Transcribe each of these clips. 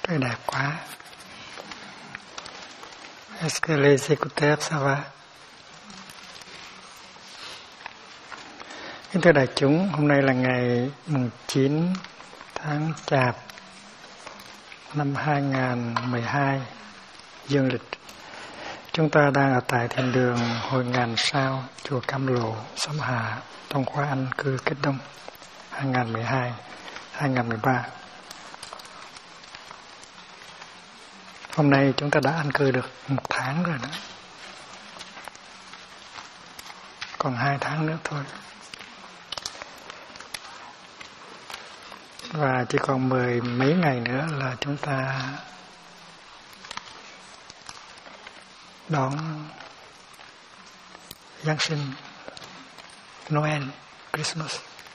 Trời đẹp quá. Est-ce que les écouteurs ça va? Kính thưa đại chúng, hôm nay là ngày 9 tháng Chạp năm 2012 dương lịch. Chúng ta đang ở tại thiền đường Hội Ngàn Sao, chùa Cam Lộ, Xóm Hà, trong khóa Anh cư Kết Đông 2012-2013. Hôm nay chúng ta đã an cư được 1 tháng rồi đó. Còn 2 tháng nữa thôi. Và chỉ còn 10 mấy ngày nữa là chúng ta đón Giáng sinh, Noel, Christmas.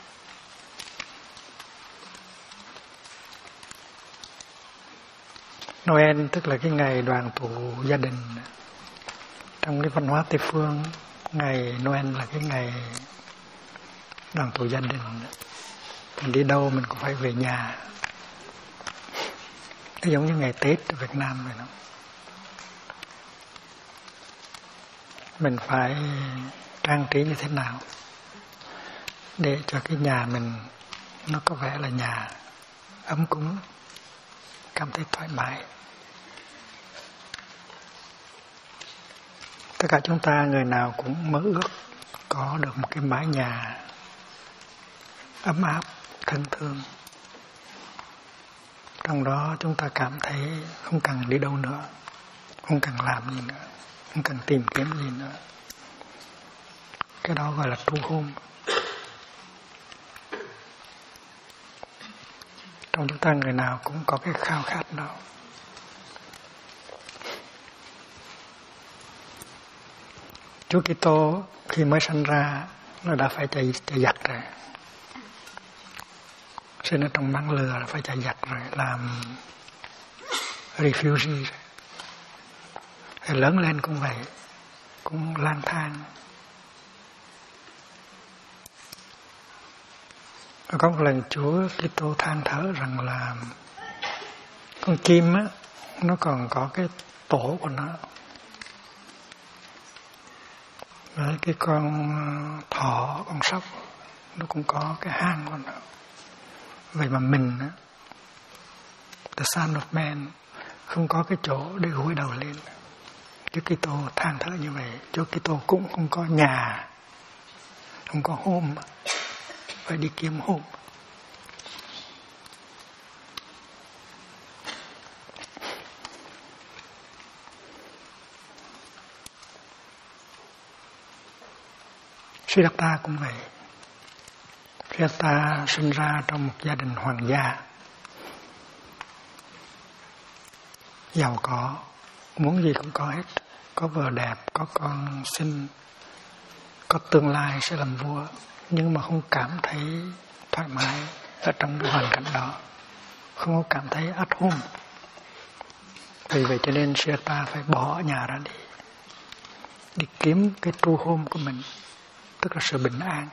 Noel tức là cái ngày đoàn tụ gia đình. Trong cái văn hóa Tây phương, ngày Noel là cái ngày đoàn tụ gia đình. Mình đi đâu mình cũng phải về nhà. Nó giống như ngày Tết ở Việt Nam vậy đó. Mình phải trang trí như thế nào để cho cái nhà mình nó có vẻ là nhà ấm cúng, cảm thấy thoải mái. Tất cả chúng ta người nào cũng mơ ước có được một cái mái nhà ấm áp, thân thương. Trong đó chúng ta cảm thấy không cần đi đâu nữa, không cần làm gì nữa, không cần tìm kiếm gì nữa. Cái đó gọi là trú hôn. Trong chúng ta người nào cũng có cái khao khát đó. Chúa Kitô khi mới sanh ra nó đã phải chạy giặc rồi. Sinh ở trong máng lừa là phải chạy giặc rồi, làm refugee rồi. Rồi lớn lên cũng vậy, cũng lang thang. Có một lần Chúa Kitô than thở rằng là con chim á, nó còn có cái tổ của nó. Với cái con thỏ, con sóc, nó cũng có cái hang của nó. Vậy mà mình á, the Son of Man, không có cái chỗ để gối đầu lên. Chúa Kitô than thở như vậy. Chúa Kitô cũng không có nhà, không có home, phải đi kiếm home. Siddhartha cũng vậy. Siddhartha sinh ra trong một gia đình hoàng gia, giàu có, muốn gì cũng có hết, có vợ đẹp, có con xinh, có tương lai sẽ làm vua, nhưng mà không cảm thấy thoải mái ở trong cái hoàn cảnh đó, không có cảm thấy at home. Vì vậy cho nên Siddhartha phải bỏ nhà ra đi kiếm cái true home của mình, tức là sự bình an.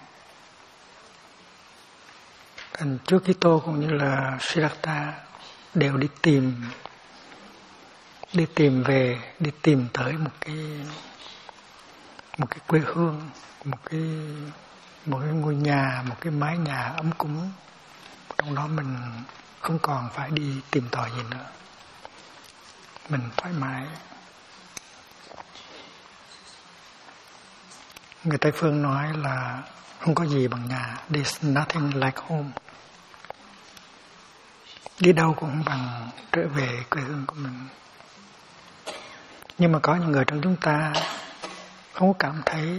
Thành Chúa Kitô cũng như là Siddhartha đều đi tìm tới một cái quê hương, một cái ngôi nhà, một cái mái nhà ấm cúng. Trong đó mình không còn phải đi tìm tòi gì nữa, mình thoải mái. Người Tây phương nói là không có gì bằng nhà. There's nothing like home. Đi đâu cũng không bằng trở về quê hương của mình. Nhưng mà có những người trong chúng ta không có cảm thấy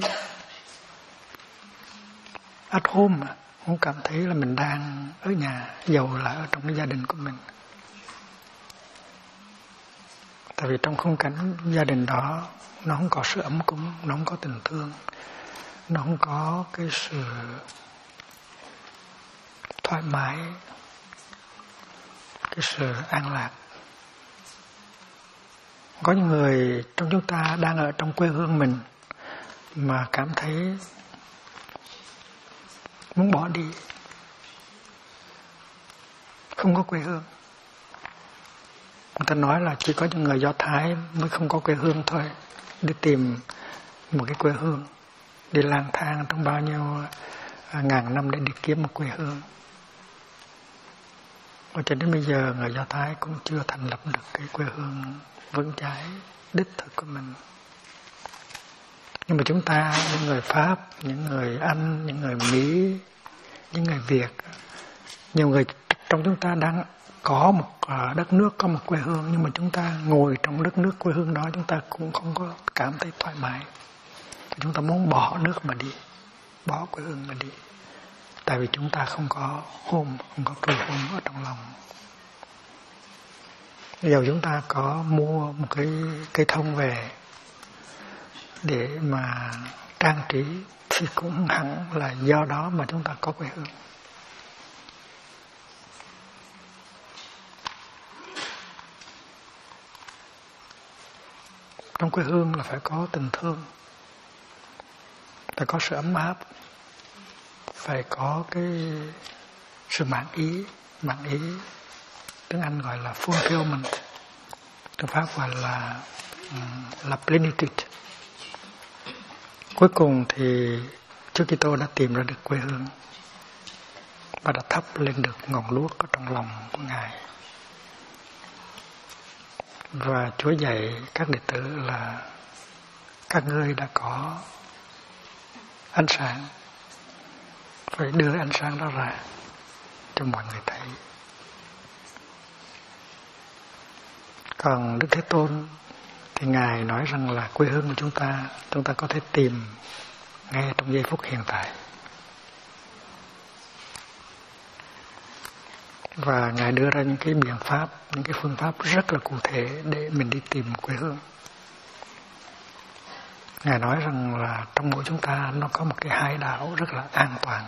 at home, không cảm thấy là mình đang ở nhà, dầu là ở trong cái gia đình của mình. Tại vì trong khung cảnh gia đình đó nó không có sự ấm cúng, nó không có tình thương, nó không có cái sự thoải mái, cái sự an lạc. Có những người trong chúng ta đang ở trong quê hương mình mà cảm thấy muốn bỏ đi, không có quê hương. ta nói là chỉ có những người Do Thái mới không có quê hương thôi, đi tìm một cái quê hương, đi lang thang trong bao nhiêu ngàn năm để đi kiếm một quê hương. Và cho đến bây giờ người Do Thái cũng chưa thành lập được cái quê hương vững chãi đích thực của mình. Nhưng mà chúng ta, những người Pháp, những người Anh, những người Mỹ, những người Việt, nhiều người trong chúng ta đang có một đất nước, có một quê hương, nhưng mà chúng ta ngồi trong đất nước quê hương đó chúng ta cũng không có cảm thấy thoải mái. Chúng ta muốn bỏ nước mà đi, bỏ quê hương mà đi. Tại vì chúng ta không có home, không có quê hương ở trong lòng. Bây giờ chúng ta có mua một cái cây thông về để mà trang trí thì cũng hẳn là do đó mà chúng ta có quê hương. Trong quê hương là phải có tình thương, phải có sự ấm áp, phải có cái sự mãn ý. Tiếng Anh gọi là fulfillment, tiếng Pháp gọi là plenitude. Cuối cùng thì Chúa Kitô đã tìm ra được quê hương và đã thắp lên được ngọn đuốc ở trong lòng của Ngài. Và Chúa dạy các đệ tử là các ngươi đã có ánh sáng, phải đưa ánh sáng đó ra cho mọi người thấy. Còn Đức Thế Tôn thì Ngài nói rằng là quê hương của chúng ta có thể tìm ngay trong giây phút hiện tại. Và Ngài đưa ra những cái biện pháp, những cái phương pháp rất là cụ thể để mình đi tìm quê hương. Ngài nói rằng là trong mỗi chúng ta nó có một cái hải đảo rất là an toàn.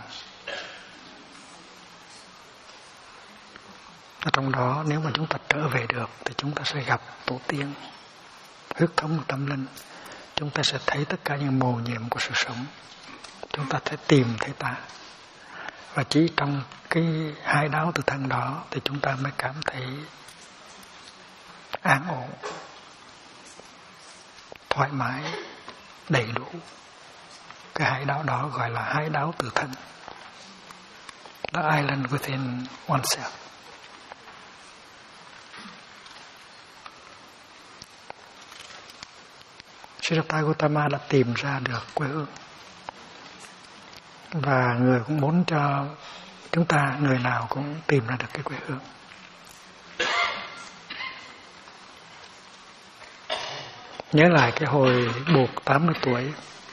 Ở trong đó nếu mà chúng ta trở về được thì chúng ta sẽ gặp tổ tiên, huyết thống tâm linh. Chúng ta sẽ thấy tất cả những mầu nhiệm của sự sống. Chúng ta sẽ tìm thấy ta. Và chỉ trong cái hải đảo tự thân đó thì chúng ta mới cảm thấy an ổn, thoải mái, đầy đủ. Cái hải đảo đó gọi là hải đảo tự thân, the island within oneself. Siddhartha Gautama đã tìm ra được quê hương. Và người cũng muốn cho chúng ta, người nào cũng tìm ra được cái quê hương. Nhớ lại cái hồi buộc 80 tuổi.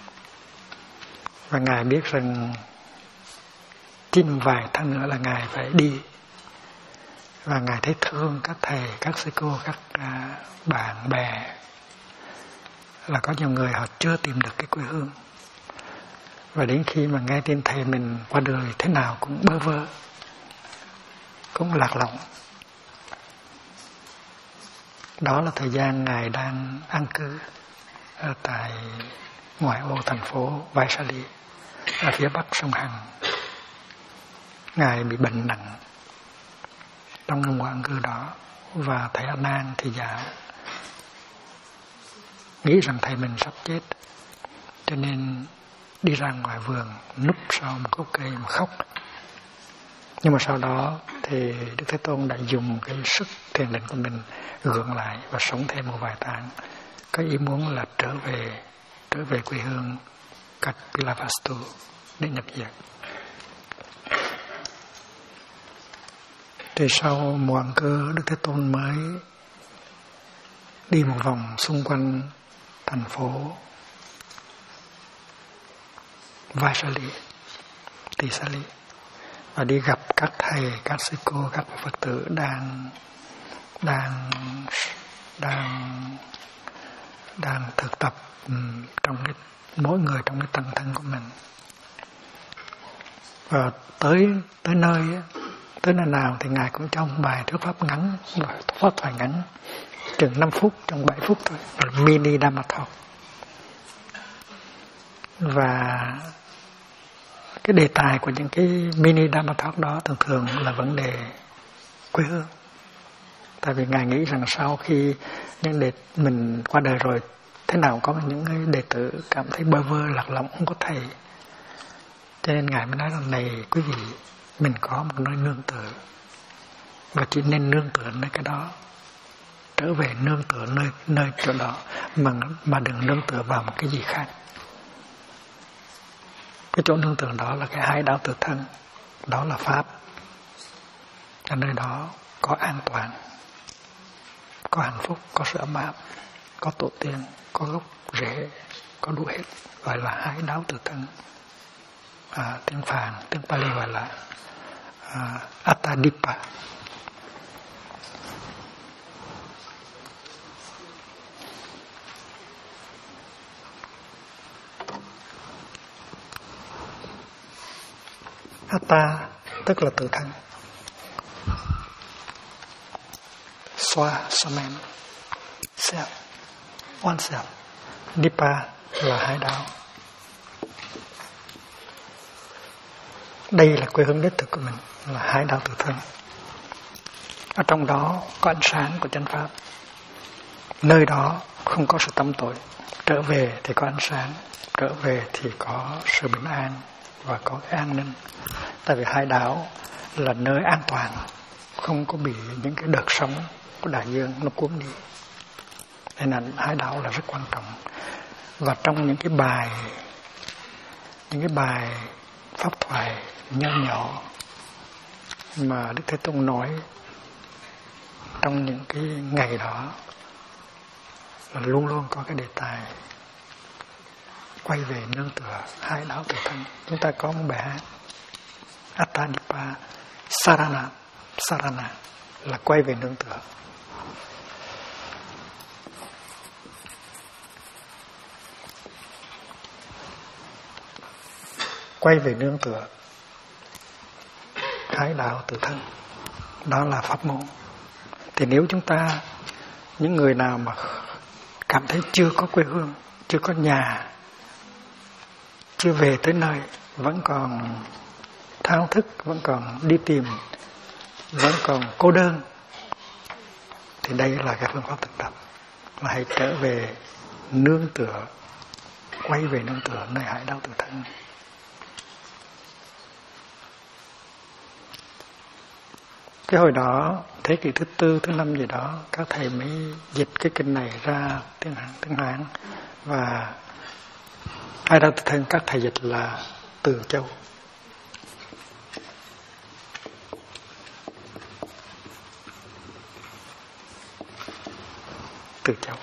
Và Ngài biết rằng chỉ vài tháng nữa là Ngài phải đi. Và Ngài thấy thương các thầy, các sư cô, các bạn bè. Là có nhiều người họ chưa tìm được cái quê hương. Và đến khi mà nghe tin thầy mình qua đời thế nào cũng bơ vơ, cũng lạc lõng. Đó là thời gian Ngài đang an cư ở tại ngoại ô thành phố Vaishali, ở phía bắc sông Hằng. Ngài bị bệnh nặng trong mùa an cư đó. Và thầy A Nan thì nghĩ rằng thầy mình sắp chết, cho nên đi ra ngoài vườn núp sau một gốc cây mà khóc. Nhưng mà sau đó thì Đức Thế Tôn đã dùng cái sức thiền định của mình gượng lại và sống thêm một vài tháng. Có ý muốn là trở về quê hương Kapilavastu để nhập viện. Thì sau mùa ăn cư, Đức Thế Tôn mới đi một vòng xung quanh thành phố Vaishali, Tisali, và đi gặp các thầy, các sư cô, các Phật tử đang thực tập trong cái mỗi người trong cái tầng thân của mình. Và tới nơi nào thì Ngài cũng trong bài thuyết pháp ngắn, pháp thoại ngắn, chừng 5 phút, trong 7 phút thôi, mini Dhamma talk. Và cái đề tài của những cái mini Dhamma talk đó thường là vấn đề quê hương. Tại vì Ngài nghĩ rằng sau khi mình qua đời rồi, thế nào có những cái đệ tử cảm thấy bơ vơ lạc lõng không có thầy. Cho nên Ngài mới nói rằng này quý vị, mình có một nơi nương tựa và chỉ nên nương tựa nơi cái đó, trở về nương tựa nơi chỗ đó, mà đừng nương tựa vào một cái gì khác. Cái chỗ nương tựa đó là cái hai đạo tự thân, đó là Pháp. Ở nơi đó có an toàn, có hạnh phúc, có sự ấm áp, có tổ tiên, có gốc rễ, có đủ hết, gọi là hai đạo tự thân. Tiếng Phạn, tiếng Pali gọi là Attadipa. Atta tức là tự thân. Swaman, self, oneself. Dipa là hai đạo. Đây là quê hương đích thực của mình, là hai đạo tự thân. Ở trong đó có ánh sáng của chánh pháp. Nơi đó không có sự tâm tội. Trở về thì có ánh sáng, trở về thì có sự bình an và có cái an ninh. Tại vì hai đạo là nơi an toàn, không có bị những cái đợt sóng của đại dương nó cuốn đi. Nên là hai đạo là rất quan trọng. Và trong những cái bài pháp thoại nho nhỏ mà Đức Thế Tôn nói trong những cái ngày đó là luôn luôn có cái đề tài quay về nương tựa hai đạo tự thân. Chúng ta có một bài hát Attadipa Sarana là quay về nương tựa. Quay về nương tựa hai đạo tự thân, đó là pháp môn. Thì nếu chúng ta, những người nào mà cảm thấy chưa có quê hương, chưa có nhà, chưa về tới nơi, vẫn còn thao thức, vẫn còn đi tìm, vẫn còn cô đơn, thì đây là cái phương pháp thực tập, là hãy trở về nương tựa, quay về nương tựa nơi hải đạo tự thân. Cái hồi đó thế kỷ thứ 4, thứ 5 gì đó, các thầy mới dịch cái kinh này ra tiếng Hán, và ai đó tự thân các thầy dịch là Từ Châu. Từ Châu.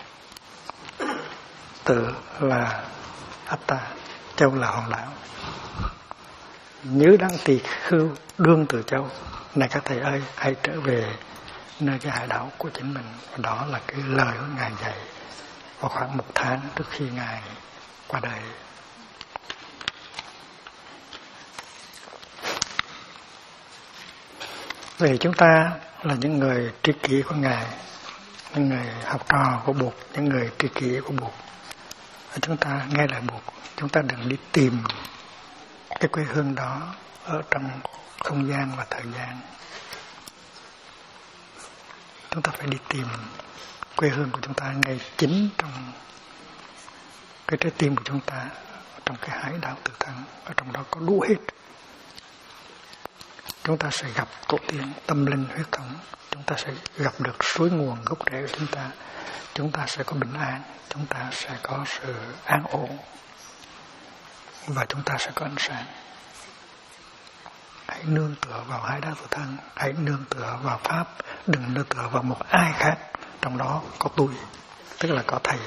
Từ là Atta, Châu là hòn đảo. Nhớ đăng tỳ khưu đương Từ Châu. Này các thầy ơi, hãy trở về nơi cái hải đảo của chính mình. Và đó là cái lời của Ngài dạy vào khoảng 1 tháng trước khi Ngài qua đời. Vì chúng ta là những người tri kỷ của Ngài, những người học trò của Bụt, những người tri kỷ của Bụt. Và chúng ta nghe lời Bụt, chúng ta đừng đi tìm cái quê hương đó ở trong không gian và thời gian. Chúng ta phải đi tìm quê hương của chúng ta ngay chính trong cái trái tim của chúng ta, trong cái hải đảo tự thân. Ở trong đó có đủ hết. Chúng ta sẽ gặp tổ tiên, tâm linh, huyết thống. Chúng ta sẽ gặp được suối nguồn gốc rễ của chúng ta. Chúng ta sẽ có bình an. Chúng ta sẽ có sự an ổn. Và chúng ta sẽ có ánh sáng. Hãy nương tựa vào hai đạo tự thân. Hãy nương tựa vào Pháp. Đừng nương tựa vào một ai khác. Trong đó có tôi, tức là có thầy.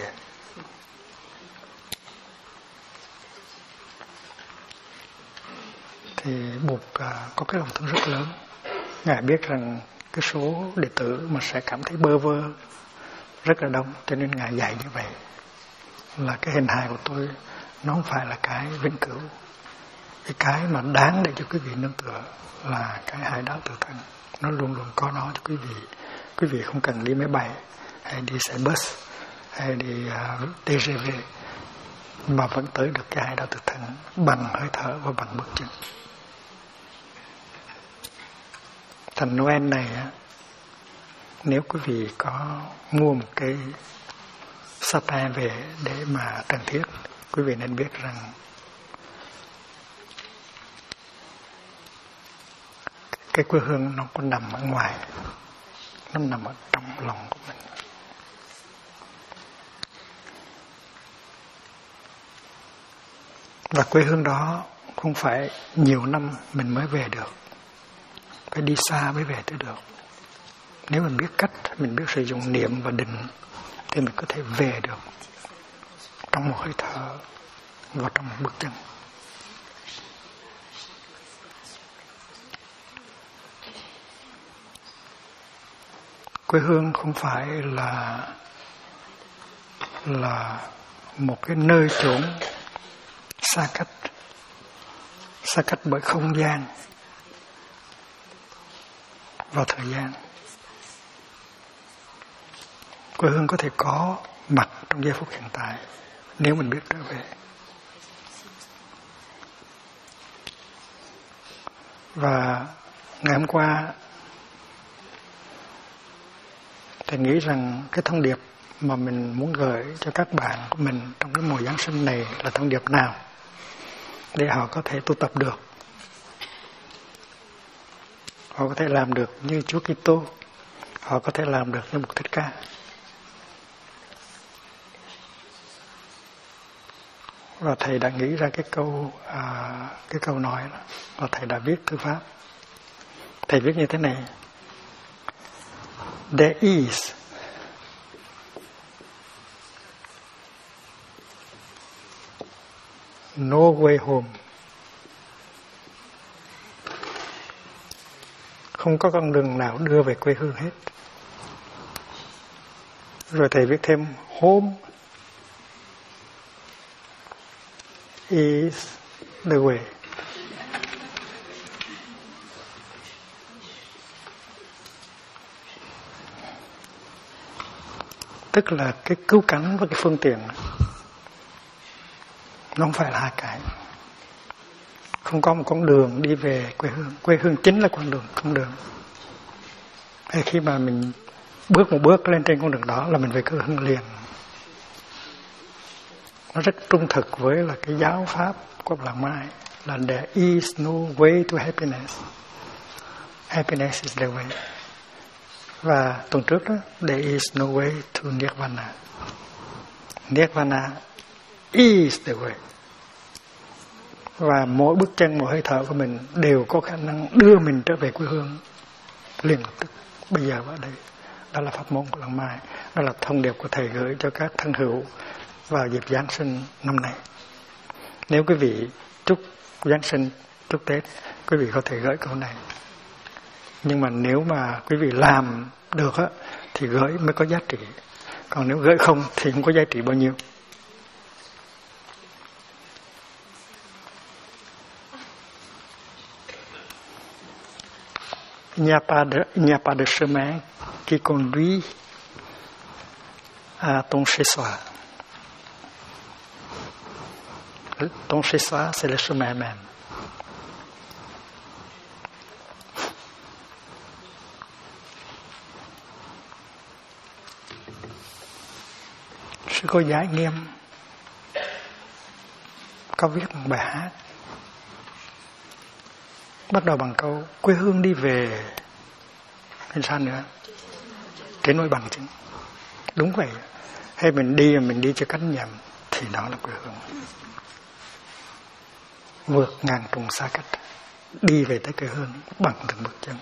Thì Bụt có cái lòng thương rất lớn. Ngài biết rằng cái số đệ tử mà sẽ cảm thấy bơ vơ rất là đông, cho nên Ngài dạy như vậy, là cái hình hài của tôi nó không phải là cái vĩnh cửu. Cái mà đáng để cho quý vị nương tựa là cái hải đảo tự thân. Nó luôn luôn có nó cho quý vị. Quý vị không cần đi máy bay hay đi xe bus hay đi TGV mà vẫn tới được cái hải đảo tự thân bằng hơi thở và bằng bước chân. Thành Noel này Nếu quý vị có mua một cái satay về để mà cần thiết, quý vị nên biết rằng cái quê hương nó còn nằm ở ngoài, nó nằm ở trong lòng của mình. Và quê hương đó không phải nhiều năm mình mới về được, phải đi xa mới về tới được. Nếu mình biết cách, mình biết sử dụng niệm và định thì mình có thể về được trong một hơi thở và trong một bước chân. Quê hương không phải là một cái nơi chốn xa cách bởi không gian và thời gian. Quê hương có thể có mặt trong giây phút hiện tại nếu mình biết trở về. Và ngày hôm qua Thầy nghĩ rằng cái thông điệp mà mình muốn gửi cho các bạn của mình trong cái mùa Giáng sinh này là thông điệp nào để họ có thể tu tập được, họ có thể làm được như Chúa Kitô, họ có thể làm được như Mục Thích Ca. Và thầy đã nghĩ ra cái câu nói đó, và thầy đã viết thư pháp. Thầy viết như thế này: There is no way home. Không có con đường nào đưa về quê hương hết. Rồi thầy viết thêm: Home is the way. Tức là cái cứu cánh và cái phương tiện nó không phải là hai cái. Không có một con đường đi về quê hương. Quê hương chính là con đường. Hay khi mà mình bước một bước lên trên con đường đó là mình về quê hương liền. Nó rất trung thực với là cái giáo pháp của Làng Mai là there is no way to happiness. Happiness is the way. Và tuần trước đó, there is no way to Nirvana. Nirvana is the way. Và mỗi bước chân, mỗi hơi thở của mình đều có khả năng đưa mình trở về quê hương liền lập tức, bây giờ và ở đây. Đó là pháp môn của Làng Mai. Đó là thông điệp của Thầy gửi cho các thân hữu vào dịp Giáng sinh năm nay. Nếu quý vị chúc Giáng sinh, chúc Tết, quý vị có thể gửi câu này. Nhưng mà nếu mà quý vị làm được á, thì gửi mới có giá trị. Còn nếu gửi không thì không có giá trị bao nhiêu. Il n'y a pas de chemin qui conduit à ton chez-soi. Ton chez-soi, c'est le chemin même. Sư cô Giải Nghiêm có viết một bài hát bắt đầu bằng câu quê hương đi về, hay sao nữa, trên nỗi bằng chứng. Đúng vậy. Hay mình đi cho cánh nhầm thì đó là quê hương. Vượt ngàn trùng xa cách, đi về tới quê hương bằng từng bước chân.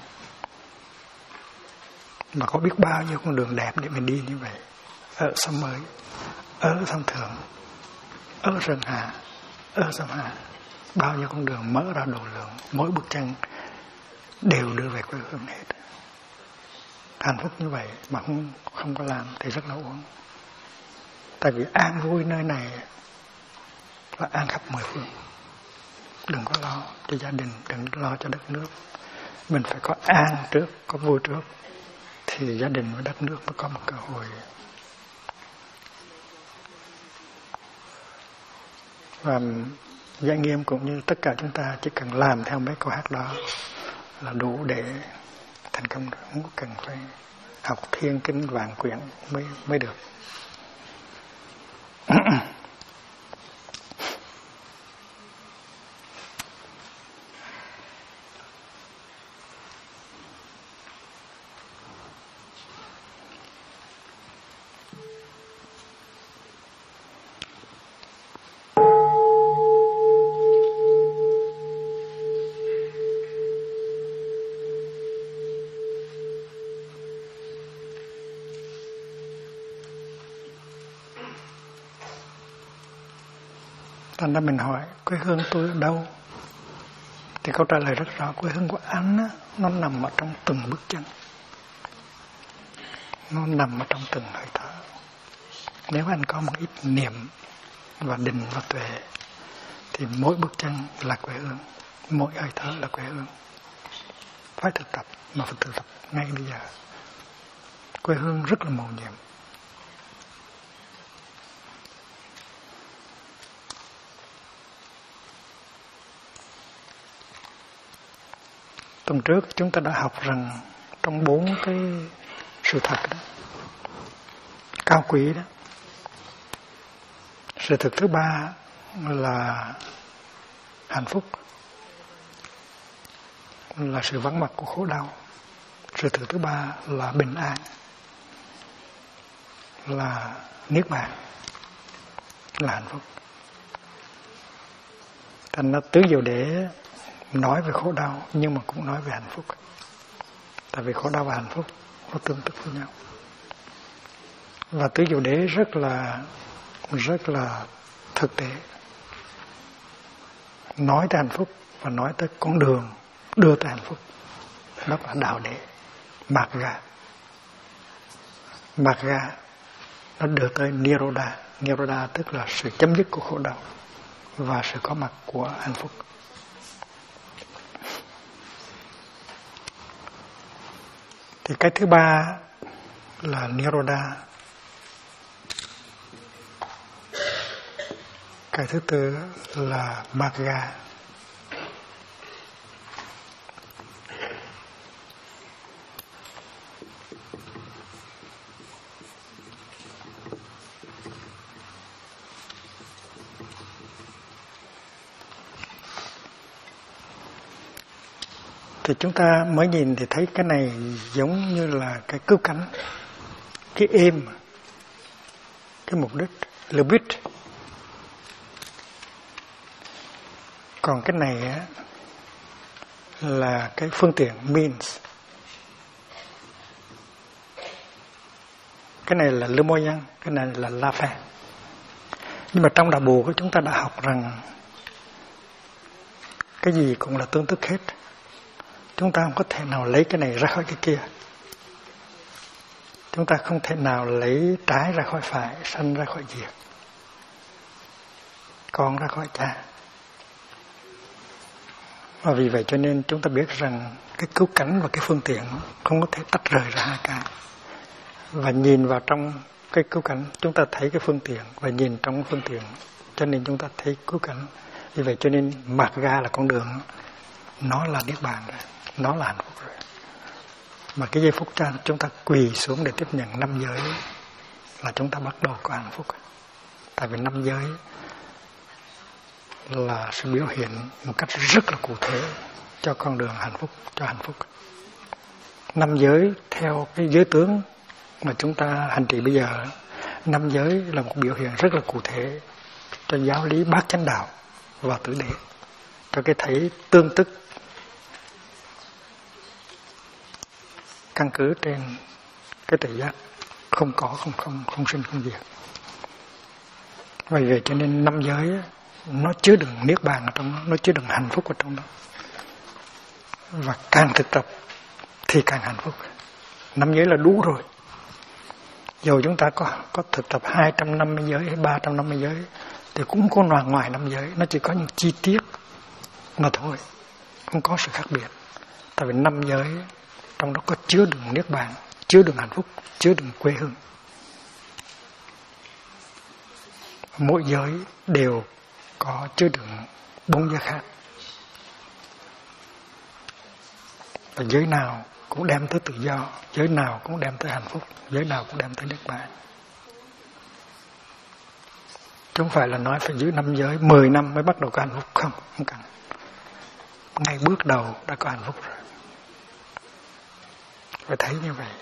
Mà có biết bao nhiêu con đường đẹp để mình đi như vậy. Ở Sông Mới, ở Sông Thượng, ở Sơn Hà, ở Sông Hà, bao nhiêu con đường mở ra độ lượng, mỗi bước chân đều đưa về quê hương hết. Hạnh phúc như vậy mà không có làm thì rất là uổng. Tại vì an vui nơi này là an khắp mười phương. Đừng có lo cho gia đình, đừng lo cho đất nước. Mình phải có an trước, có vui trước, thì gia đình và đất nước mới có một cơ hội. Và Giải Nghiêm cũng như tất cả chúng ta chỉ cần làm theo mấy câu hát đó là đủ để thành công rồi, không có cần phải học thiên kinh vạn quyển mới được. Thành ra mình hỏi quê hương tôi ở đâu, thì câu trả lời rất rõ. Quê hương của anh á, nó nằm ở trong từng bước chân, nó nằm ở trong từng hơi thở. Nếu anh có một ít niệm và định và tuệ thì mỗi bước chân là quê hương, mỗi hơi thở là quê hương. Phải thực tập, mà phải thực tập ngay bây giờ. Quê hương rất là mầu nhiệm. Tuần trước chúng ta đã học rằng trong 4 cái sự thật đó, cao quý đó, sự thật thứ 3 là hạnh phúc, là sự vắng mặt của khổ đau. Sự thật thứ 3 là bình an, là niết bàn, là hạnh phúc. Thành ra tứ diệu đế nói về khổ đau nhưng mà cũng nói về hạnh phúc. Tại vì khổ đau và hạnh phúc nó tương tự với nhau. Và tứ diệu đế rất là thực tế, nói tới hạnh phúc và nói tới con đường đưa tới hạnh phúc. Đó là đạo đế Magga. Magga nó đưa tới Niroda. Niroda tức là sự chấm dứt của khổ đau và sự có mặt của hạnh phúc. Thì cái thứ 3 là Niroda. Cái thứ 4 là Magga. Thì chúng ta mới nhìn thì thấy cái này giống như là cái cứu cánh, cái aim, cái mục đích, limit. Còn cái này á, là cái phương tiện, means. Cái này là le moyen, cái này là la fin. Nhưng mà trong đạo Bụt của chúng ta đã học rằng cái gì cũng là tương tức hết. Chúng ta không có thể nào lấy cái này ra khỏi cái kia. Chúng ta không thể nào lấy trái ra khỏi phải, sanh ra khỏi diệt, con ra khỏi cha. Và vì vậy cho nên chúng ta biết rằng cái cứu cánh và cái phương tiện không có thể tách rời ra hai cái. Và nhìn vào trong cái cứu cánh, chúng ta thấy cái phương tiện, và nhìn trong phương tiện, cho nên chúng ta thấy cứu cánh. Vì vậy cho nên Magga là con đường, nó là niết bàn rồi, nó là hạnh phúc rồi. Mà cái giây phút chúng ta quỳ xuống để tiếp nhận 5 giới là chúng ta bắt đầu có hạnh phúc. Tại vì 5 giới là sự biểu hiện một cách rất là cụ thể cho con đường hạnh phúc, cho hạnh phúc. 5 giới theo cái giới tướng mà chúng ta hành trì bây giờ, 5 giới là một biểu hiện rất là cụ thể cho giáo lý bát chánh đạo và tử đế, cho cái thấy tương tức căn cứ trên cái tự giác không có, không sinh không diệt. Vì vậy cho nên 5 giới nó chứa đựng niết bàn ở trong đó, nó chứa đựng hạnh phúc ở trong đó. Và càng thực tập thì càng hạnh phúc. 5 giới là đủ rồi. Dù chúng ta có thực tập 250 giới hay 350 giới thì cũng có ngoài 5 giới, nó chỉ có những chi tiết mà thôi, không có sự khác biệt. Tại vì 5 giới trong đó có chứa đựng niết bàn, chứa đựng hạnh phúc, chứa đựng quê hương. Mỗi giới đều có chứa đựng 4 giới khác. Và giới nào cũng đem tới tự do, giới nào cũng đem tới hạnh phúc, giới nào cũng đem tới niết bàn. Chứ không phải là nói phải giữ 5 giới 10 năm mới bắt đầu có hạnh phúc, không cần. Ngay bước đầu đã có hạnh phúc rồi. Phải thấy như vậy.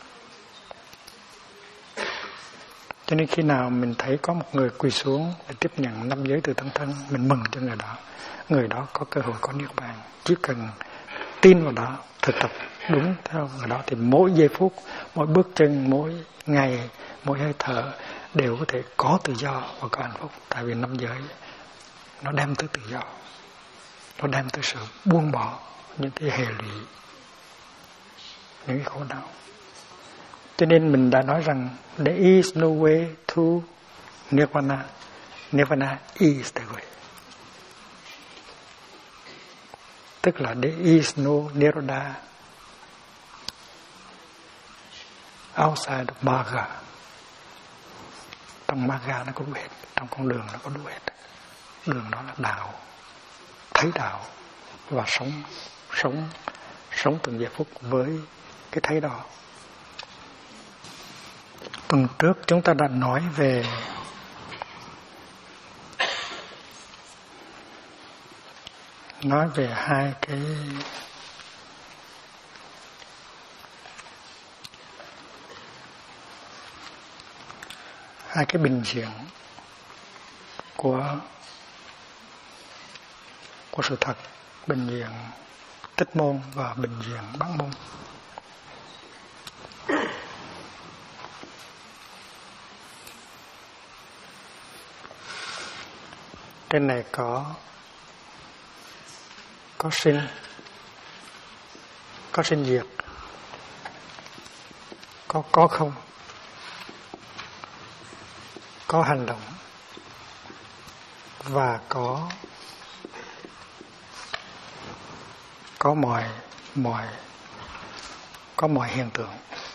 Cho nên khi nào mình thấy có một người quỳ xuống để tiếp nhận 5 giới từ Tăng Thân, mình mừng cho người đó. Người đó có cơ hội có niết bàn. Chỉ cần tin vào đó, thực tập đúng theo người đó, thì mỗi giây phút, mỗi bước chân, mỗi ngày, mỗi hơi thở đều có thể có tự do và có hạnh phúc. Tại vì 5 giới nó đem tới tự do, nó đem tới sự buông bỏ những cái hệ lụy, những cái khổ đau. Cho nên mình đã nói rằng there is no way to Nirvana. Nirvana is the way. Tức là there is no Nirodha outside of Magga. Trong Magga nó có đủ hết, trong con đường nó có đủ hết. Đường đó là đạo, thấy đạo và sống từng giây phút với cái thấy đó. Tuần trước chúng ta đã nói về hai cái bình diện của sự thật, bình diện tích môn và bình diện bản môn. Trên này có sinh diệt, có không, có hành động và có mọi hiện tượng.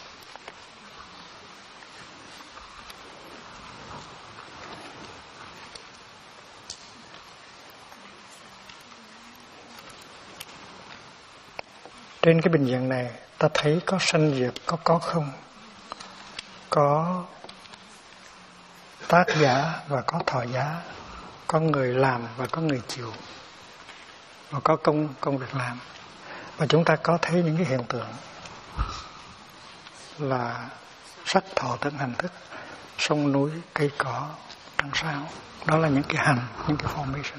Trên cái bình diện này ta thấy có sanh diệt, có không, có tác giả và có thọ giá, có người làm và có người chịu, và có công việc làm. Và chúng ta có thấy những cái hiện tượng là sắc thọ tưởng hành thức, sông núi, cây cỏ, trăng sao. Đó là những cái hành, những cái formation.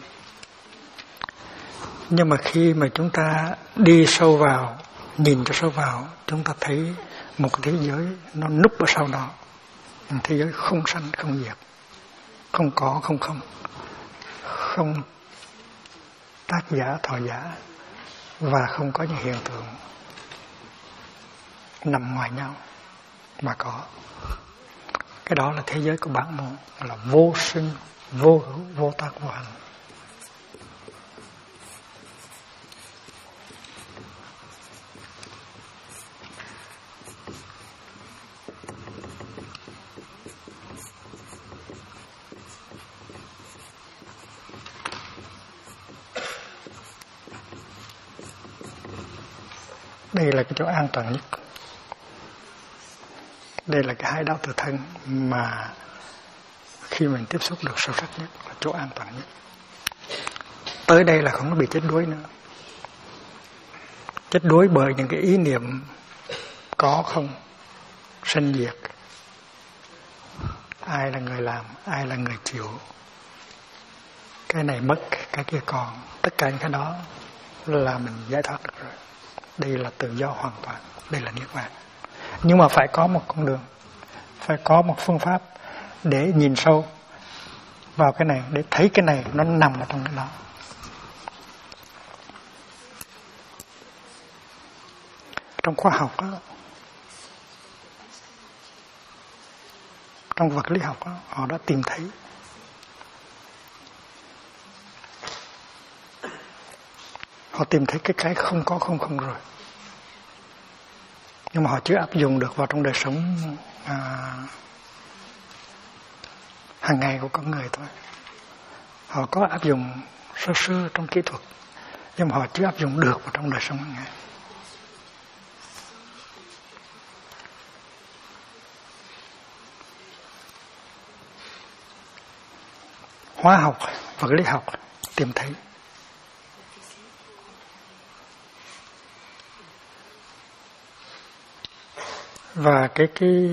Nhưng mà khi mà chúng ta đi sâu vào, nhìn cho sâu vào, chúng ta thấy một cái thế giới nó núp ở sau đó. Một thế giới không sanh, không diệt, không có, không tác giả, thọ giả, và không có những hiện tượng nằm ngoài nhau mà có. Cái đó là thế giới của bản môn, là vô sinh, vô hữu, vô tác, vô hành. Đây là cái chỗ an toàn nhất. Đây là cái hai đạo tự thân mà khi mình tiếp xúc được sâu sắc nhất, là chỗ an toàn nhất. Tới đây là không có bị chết đuối nữa. Chết đuối bởi những cái ý niệm có không, sanh diệt, ai là người làm, ai là người chịu, cái này mất, cái kia còn. Tất cả những cái đó là mình giải thoát được rồi. Đây là tự do hoàn toàn, đây là niết bàn. Nhưng mà phải có một con đường, phải có một phương pháp để nhìn sâu vào cái này, để thấy cái này nó nằm ở trong cái đó. Trong khoa học đó, trong vật lý học đó, họ đã tìm thấy cái không có không rồi. Nhưng mà họ chưa áp dụng được vào trong đời sống hàng ngày của con người thôi. Họ có áp dụng sơ trong kỹ thuật, nhưng mà họ chưa áp dụng được vào trong đời sống hàng ngày. hóa học, vật lý học tìm thấy. Và cái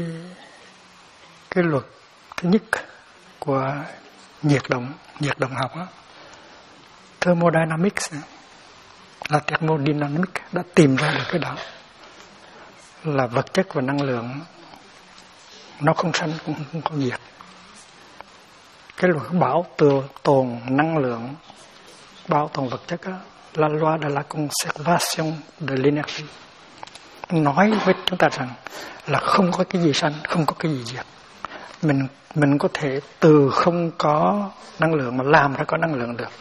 luật thứ nhất của nhiệt động học đó, thermodynamics là thermodynamics đã tìm ra được cái đó, là vật chất và năng lượng nó không sanh cũng không có diệt. Cái luật bảo tồn năng lượng, bảo tồn vật chất đó, la loi de la conservation de l'énergie, nói với chúng ta rằng là không có cái gì sanh, không có cái gì diệt. Mình có thể từ không có năng lượng mà làm ra có năng lượng được.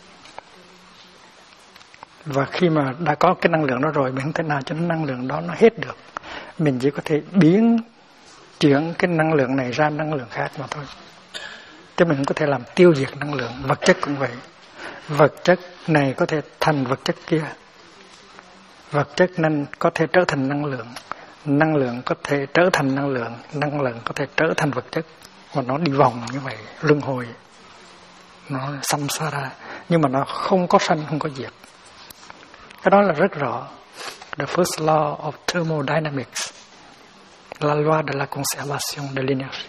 Và khi mà đã có cái năng lượng đó rồi, mình không thể nào cho năng lượng đó nó hết được. Mình chỉ có thể chuyển cái năng lượng này ra năng lượng khác mà thôi. Chứ mình không có thể làm tiêu diệt năng lượng. Vật chất cũng vậy. Vật chất này có thể thành vật chất kia. Vật chất nên có thể trở thành năng lượng. Năng lượng có thể trở thành năng lượng. Năng lượng có thể trở thành vật chất. Và nó đi vòng như vậy, luân hồi. Nó samsara. Nhưng mà nó không có sanh, không có diệt. Cái đó là rất rõ. The first law of thermodynamics. La loi de la conservation de l'énergie.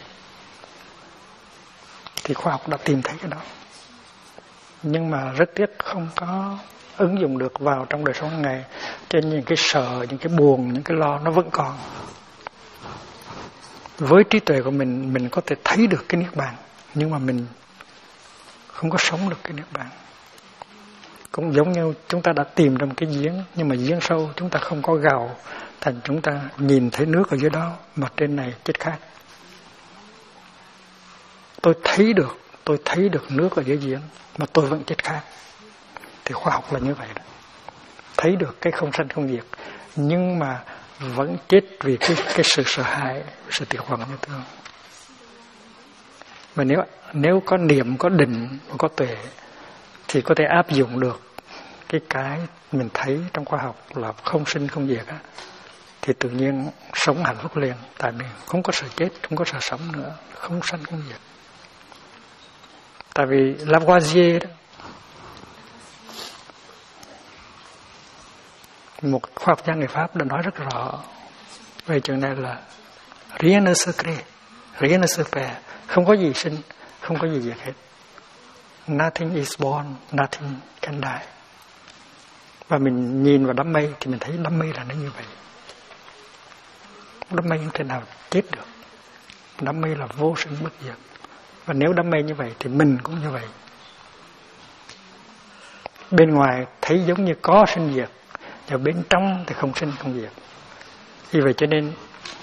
Thì khoa học đã tìm thấy cái đó. Nhưng mà rất tiếc không có ứng dụng được vào trong đời sống hàng ngày. Cho nên những cái sợ, những cái buồn, những cái lo nó vẫn còn. Với trí tuệ của mình có thể thấy được cái niết bàn, nhưng mà mình không có sống được cái niết bàn. Cũng giống như chúng ta đã tìm ra một cái giếng, nhưng mà giếng sâu chúng ta không có gào, thành chúng ta nhìn thấy nước ở dưới đó, mà trên này chết khát. Tôi thấy được nước ở dưới giếng, mà tôi vẫn chết khát. Thì khoa học là như vậy đó. Thấy được cái không sanh không diệt, nhưng mà vẫn chết vì cái sự sợ hãi, sự tuyệt vọng như thương. Mà nếu có niệm, có định, có tuệ thì có thể áp dụng được cái mình thấy trong khoa học là không sinh không diệt á, thì tự nhiên sống hạnh phúc liền. Tại vì không có sợ chết, không có sợ sống nữa, không sanh không diệt. Tại vì Lavoisier đó, một khoa học gia người Pháp đã nói rất rõ về chuyện này là rien ne se crée, rien ne se perd, không có gì sinh, không có gì diệt hết. Nothing is born, nothing can die. Và mình nhìn vào đám mây thì mình thấy đám mây là nó như vậy. Đám mây không thể nào chết được. Đám mây là vô sinh bất diệt. Và nếu đám mây như vậy thì mình cũng như vậy. Bên ngoài thấy giống như có sinh diệt, và bên trong thì không sinh không diệt. Vì vậy cho nên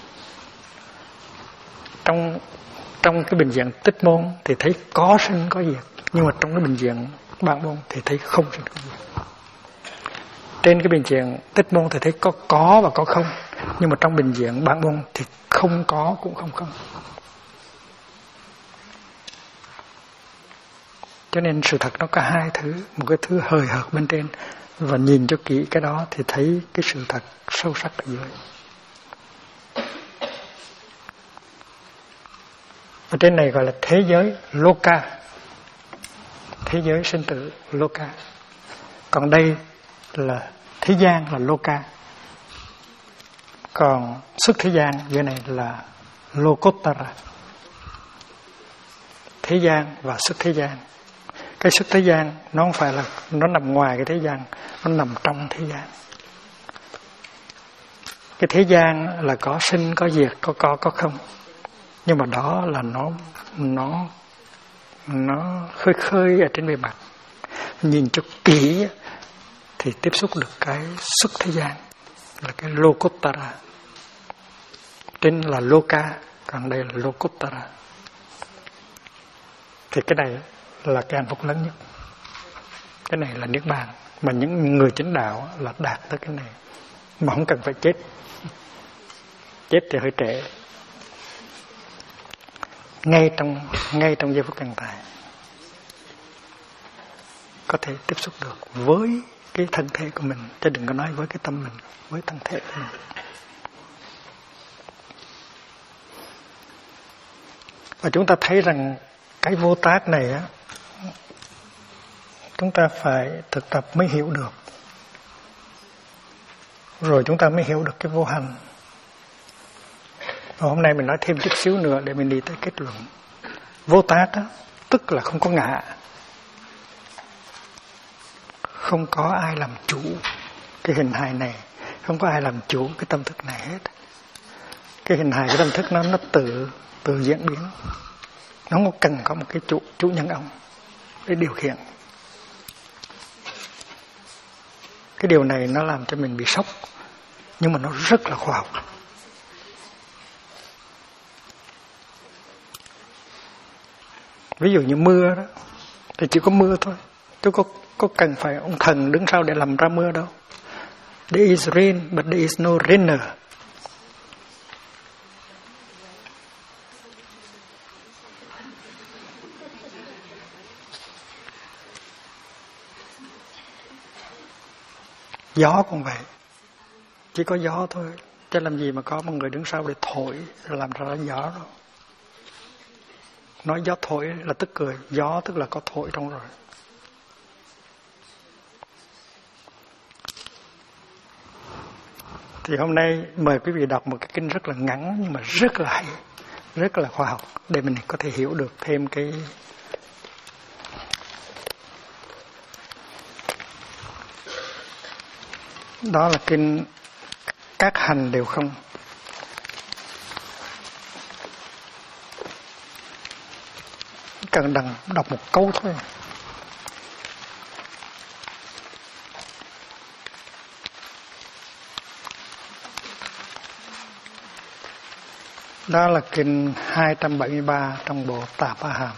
trong cái bình diện tích môn thì thấy có sinh có diệt, nhưng mà trong cái bình diện bản môn thì thấy không sinh không diệt. Trên cái bình diện tích môn thì thấy có và có không, nhưng mà trong bình diện bản môn thì không có cũng không không. Cho nên sự thật nó có hai thứ, một cái thứ hời hợt bên trên, và nhìn cho kỹ cái đó thì thấy cái sự thật sâu sắc ở dưới. Ở trên này gọi là thế giới Loka, thế giới sinh tử Loka. Còn đây là thế gian là Loka. Còn xuất thế gian dưới này là Lokottara. Thế gian và xuất thế gian. Cái xuất thế gian nó không phải là nó nằm ngoài cái thế gian, nó nằm trong thế gian. Cái thế gian là có sinh có diệt, có không. Nhưng mà đó là nó khơi ở trên bề mặt. Nhìn cho kỹ thì tiếp xúc được cái xuất thế gian là cái Lokottara. Trên là Loka, còn đây là Lokottara. Thì cái này là cái hạnh phúc lớn nhất. Cái này là niết bàn. Mà những người chứng đạo là đạt tới cái này, mà không cần phải chết. Chết thì hơi trễ. Ngay trong giây phút hiện tại có thể tiếp xúc được với cái thân thể của mình, chứ đừng có nói với cái tâm mình, với thân thể của mình. Và chúng ta thấy rằng cái vô tác này á, chúng ta phải thực tập mới hiểu được. Rồi chúng ta mới hiểu được cái vô hành. Và hôm nay mình nói thêm chút xíu nữa để mình đi tới kết luận. Vô tác đó, tức là không có ngã. Không có ai làm chủ cái hình hài này, không có ai làm chủ cái tâm thức này hết. Cái hình hài, cái tâm thức nó tự diễn biến. Nó không cần có một cái chủ nhân ông để điều khiển. Cái điều này nó làm cho mình bị sốc, nhưng mà nó rất là khoa học. Ví dụ như mưa đó, thì chỉ có mưa thôi, chứ có cần phải ông thần đứng sau để làm ra mưa đâu. There is rain, but there is no rainer. Gió cũng vậy, chỉ có gió thôi, chứ làm gì mà có một người đứng sau để thổi rồi làm ra gió đâu. Nói gió thổi là tức cười, gió tức là có thổi trong rồi. Thì hôm nay mời quý vị đọc một cái kinh rất là ngắn nhưng mà rất là hay, rất là khoa học để mình có thể hiểu được thêm cái đó là kinh Các hành đều không. Cần đọc một câu thôi. Đó là kinh 273 trong bộ Tạp A Hàm.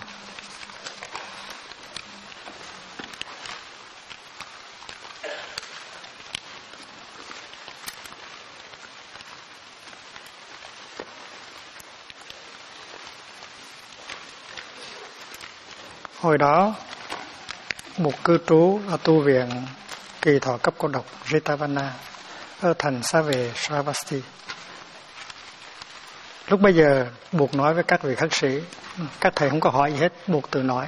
Hồi đó, một cư trú ở tu viện Kỳ Thọ Cấp Cô Độc Jetavana ở thành Xá Vệ Sravasti. Lúc bây giờ buộc nói với các vị khất sĩ, các thầy không có hỏi gì hết, buộc tự nói.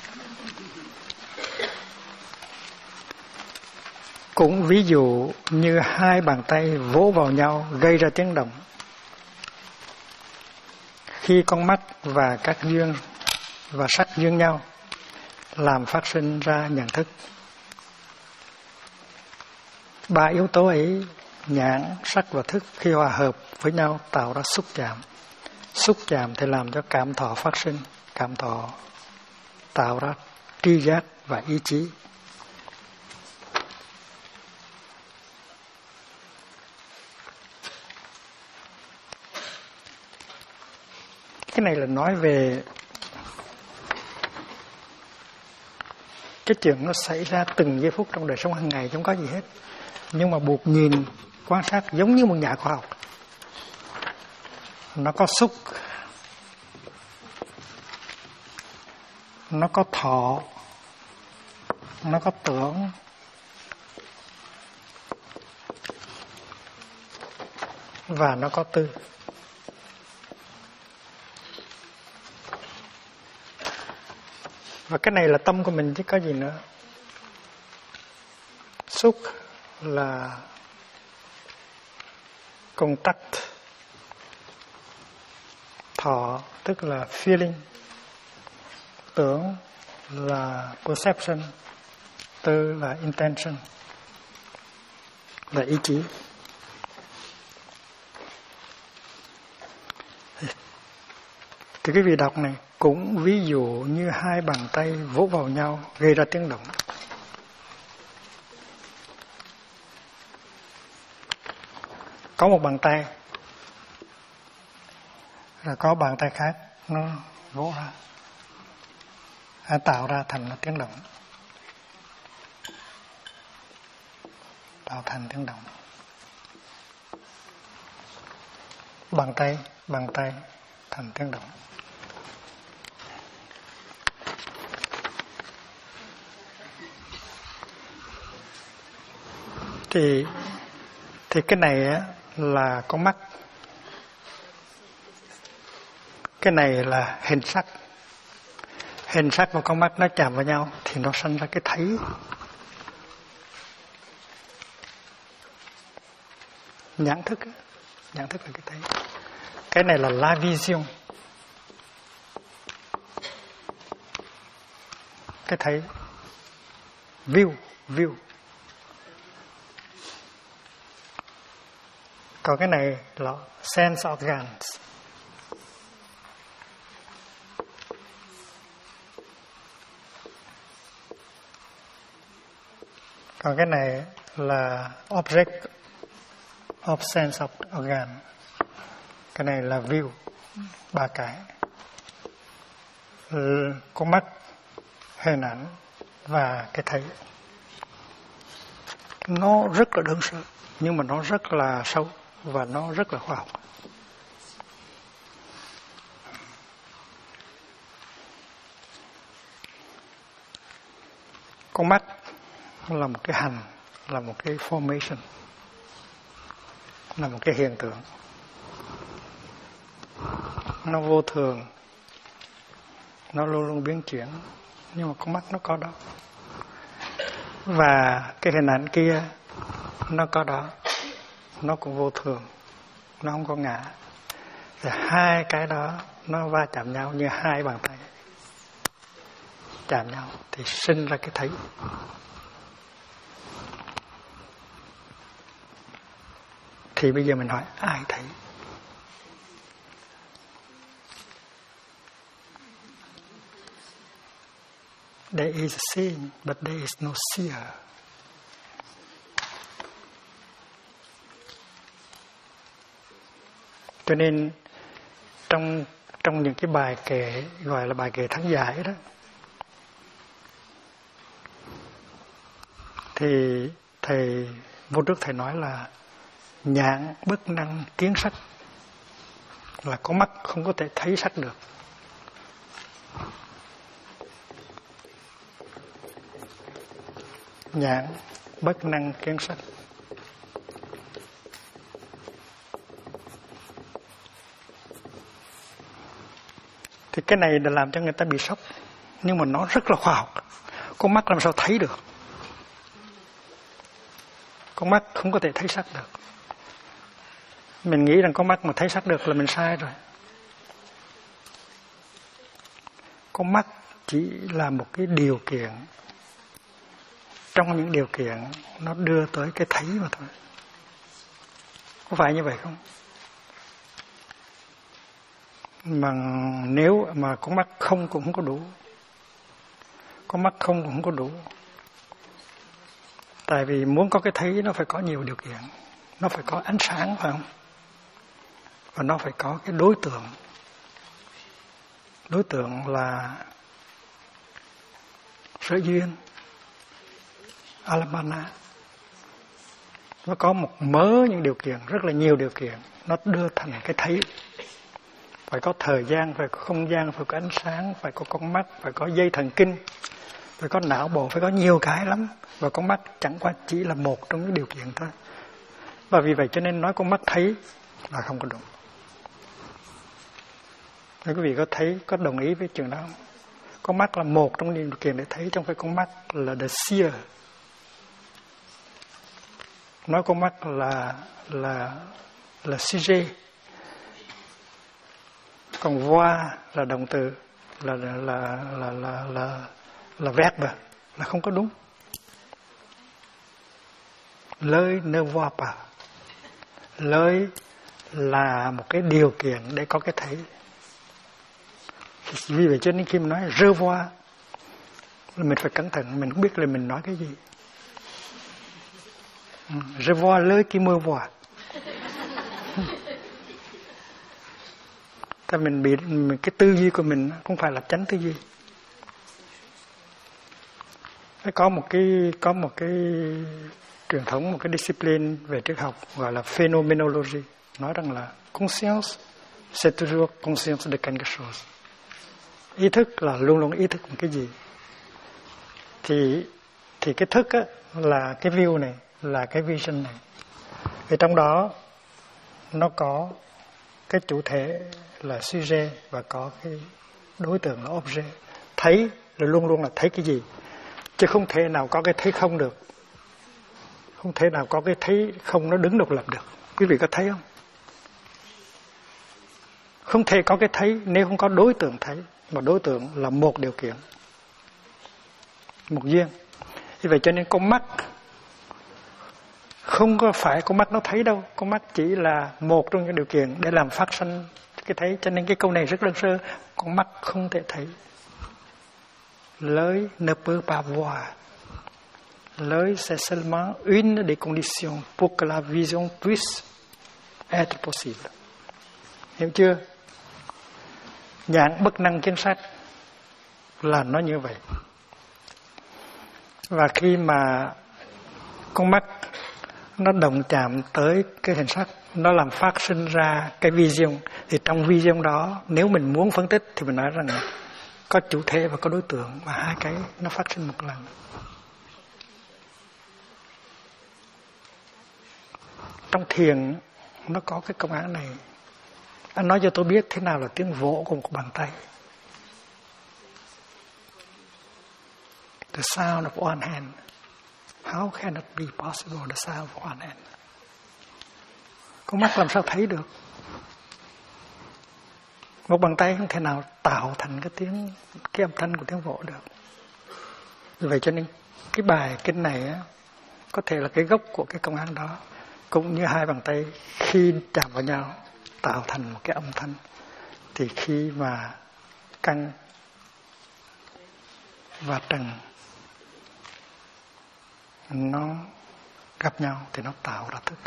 Cũng ví dụ như hai bàn tay vỗ vào nhau gây ra tiếng động. Khi con mắt và các duyên và sắc duyên nhau, làm phát sinh ra nhận thức. Ba yếu tố ấy, nhãn, sắc và thức, khi hòa hợp với nhau tạo ra xúc chạm. Xúc chạm thì làm cho cảm thọ phát sinh, cảm thọ tạo ra tri giác và ý chí. Cái này là nói về cái chuyện nó xảy ra từng giây phút trong đời sống hàng ngày, không có gì hết. Nhưng mà buộc nhìn, quan sát giống như một nhà khoa học. Nó có xúc, nó có thọ, nó có tưởng, và nó có tư. Và cái này là tâm của mình chứ có gì nữa. Xúc là contact, thọ tức là feeling, tưởng là perception, tư là intention, là ý chí. Thì cái vị đọc này cũng ví dụ như hai bàn tay vỗ vào nhau gây ra tiếng động. Có một bàn tay, rồi có bàn tay khác nó vỗ ra, tạo ra thành tiếng động, tạo thành tiếng động. Bàn tay thành tiếng động. Thì cái này á là con mắt, cái này là hình sắc, Hình sắc và con mắt nó chạm vào nhau thì nó sinh ra cái thấy. Nhãn thức là cái thấy. Cái này là la vision. Cái thấy. View. Còn cái này là sense organs. Còn cái này là object of sense organ. Cái này là view. 3 cái. Con mắt, hình ảnh và cái thấy. Nó rất là đơn sơ, nhưng mà nó rất là sâu và nó rất là khoa học. Con mắt là một cái hành, là một cái formation, là một cái hiện tượng. Nó vô thường, nó luôn luôn biến chuyển, nhưng mà con mắt nó có đó. Và cái hình ảnh kia nó có đó, nó cũng vô thường, nó không có ngã. Thì hai cái đó nó va chạm nhau như hai bàn tay chạm nhau thì sinh ra cái thấy. Thì bây giờ mình hỏi ai thấy? There is seeing, but there is no seer. Cho nên trong những cái bài kệ gọi là bài kệ thắng giải đó, thì thầy vô trước thầy nói là nhãn bất năng kiến sắc, là có mắt không có thể thấy sắc được. Nhãn bất năng kiến sắc. Thì cái này đã làm cho người ta bị sốc, nhưng mà nó rất là khoa học. Con mắt làm sao thấy được? Con mắt không có thể thấy sắc được. Mình nghĩ rằng con mắt mà thấy sắc được là mình sai rồi. Con mắt chỉ là một cái điều kiện trong những điều kiện nó đưa tới cái thấy mà thôi. Có phải như vậy không? Mà nếu mà con mắt không cũng không có đủ. Con mắt không cũng không có đủ. Tại vì muốn có cái thấy nó phải có nhiều điều kiện. Nó phải có ánh sáng, phải không? Và nó phải có cái đối tượng. Đối tượng là sở duyên, Alabama. Nó có một mớ những điều kiện, rất là nhiều điều kiện. Nó đưa thành cái thấy. Phải có thời gian, phải có không gian, phải có ánh sáng, phải có con mắt, phải có dây thần kinh, phải có não bộ, phải có nhiều cái lắm. Và con mắt chẳng qua chỉ là một trong những điều kiện thôi. Và vì vậy cho nên nói con mắt thấy là không có đúng. Nếu quý vị có thấy, có đồng ý với chuyện đó không? Con mắt là một trong những điều kiện để thấy, trong phải con mắt là the seer. Nói con mắt là sujet. Còn voir là động từ, là verbe, là không có đúng. L'œil ne voit pas. L'œil là một cái điều kiện để có cái thấy. Vì vậy cho nên khi mình nói je vois, mình phải cẩn thận, mình không biết là mình nói cái gì. Je vois l'œil qui me voit. Tại mình bị cái tư duy của mình không phải là chánh tư duy. Phải có một cái truyền thống, một cái discipline về triết học gọi là phenomenology, nói rằng là conscience c'est toujours conscience de quelque chose. Ý thức là luôn luôn ý thức một cái gì. Thì cái thức á, là cái view này, là cái vision này. Thì trong đó nó có cái chủ thể là sujet và có cái đối tượng là objet. Thấy là luôn luôn là thấy cái gì, chứ không thể nào có cái thấy không được. Không thể nào có cái thấy không nó đứng độc lập được. Quý vị có thấy không? Không thể có cái thấy nếu không có đối tượng thấy. Mà đối tượng là một điều kiện, một duyên. Vì vậy cho nên con mắt không có phải con mắt nó thấy đâu. Con mắt chỉ là một trong những điều kiện để làm phát sinh cái thấy. Cho nên cái câu này rất đơn sơ. Con mắt không thể thấy. L'œil ne peut pas voir. L'œil c'est seulement une des conditions pour que la vision puisse être possible. Hiểu chưa? Nhãn bất năng chứng sắc là nó như vậy. Và khi mà con mắt nó động chạm tới cái hình sắc, nó làm phát sinh ra cái vision, thì trong vision đó nếu mình muốn phân tích thì mình nói rằng có chủ thể và có đối tượng, và hai cái nó phát sinh một lần. Trong thiền nó có cái công án này. Anh nói cho tôi biết thế nào là tiếng vỗ của một bàn tay. The sound of one hand. How can it be possible, the sound of one hand? Con mắt làm sao thấy được? Một bàn tay không thể nào tạo thành cái âm thanh của tiếng vỗ được. Vì vậy cho nên cái bài kinh này á, có thể là cái gốc của cái công án đó. Cũng như hai bàn tay khi chạm vào nhau tạo thành một cái âm thanh, thì khi mà căn và trần nó gặp nhau thì nó tạo ra thức.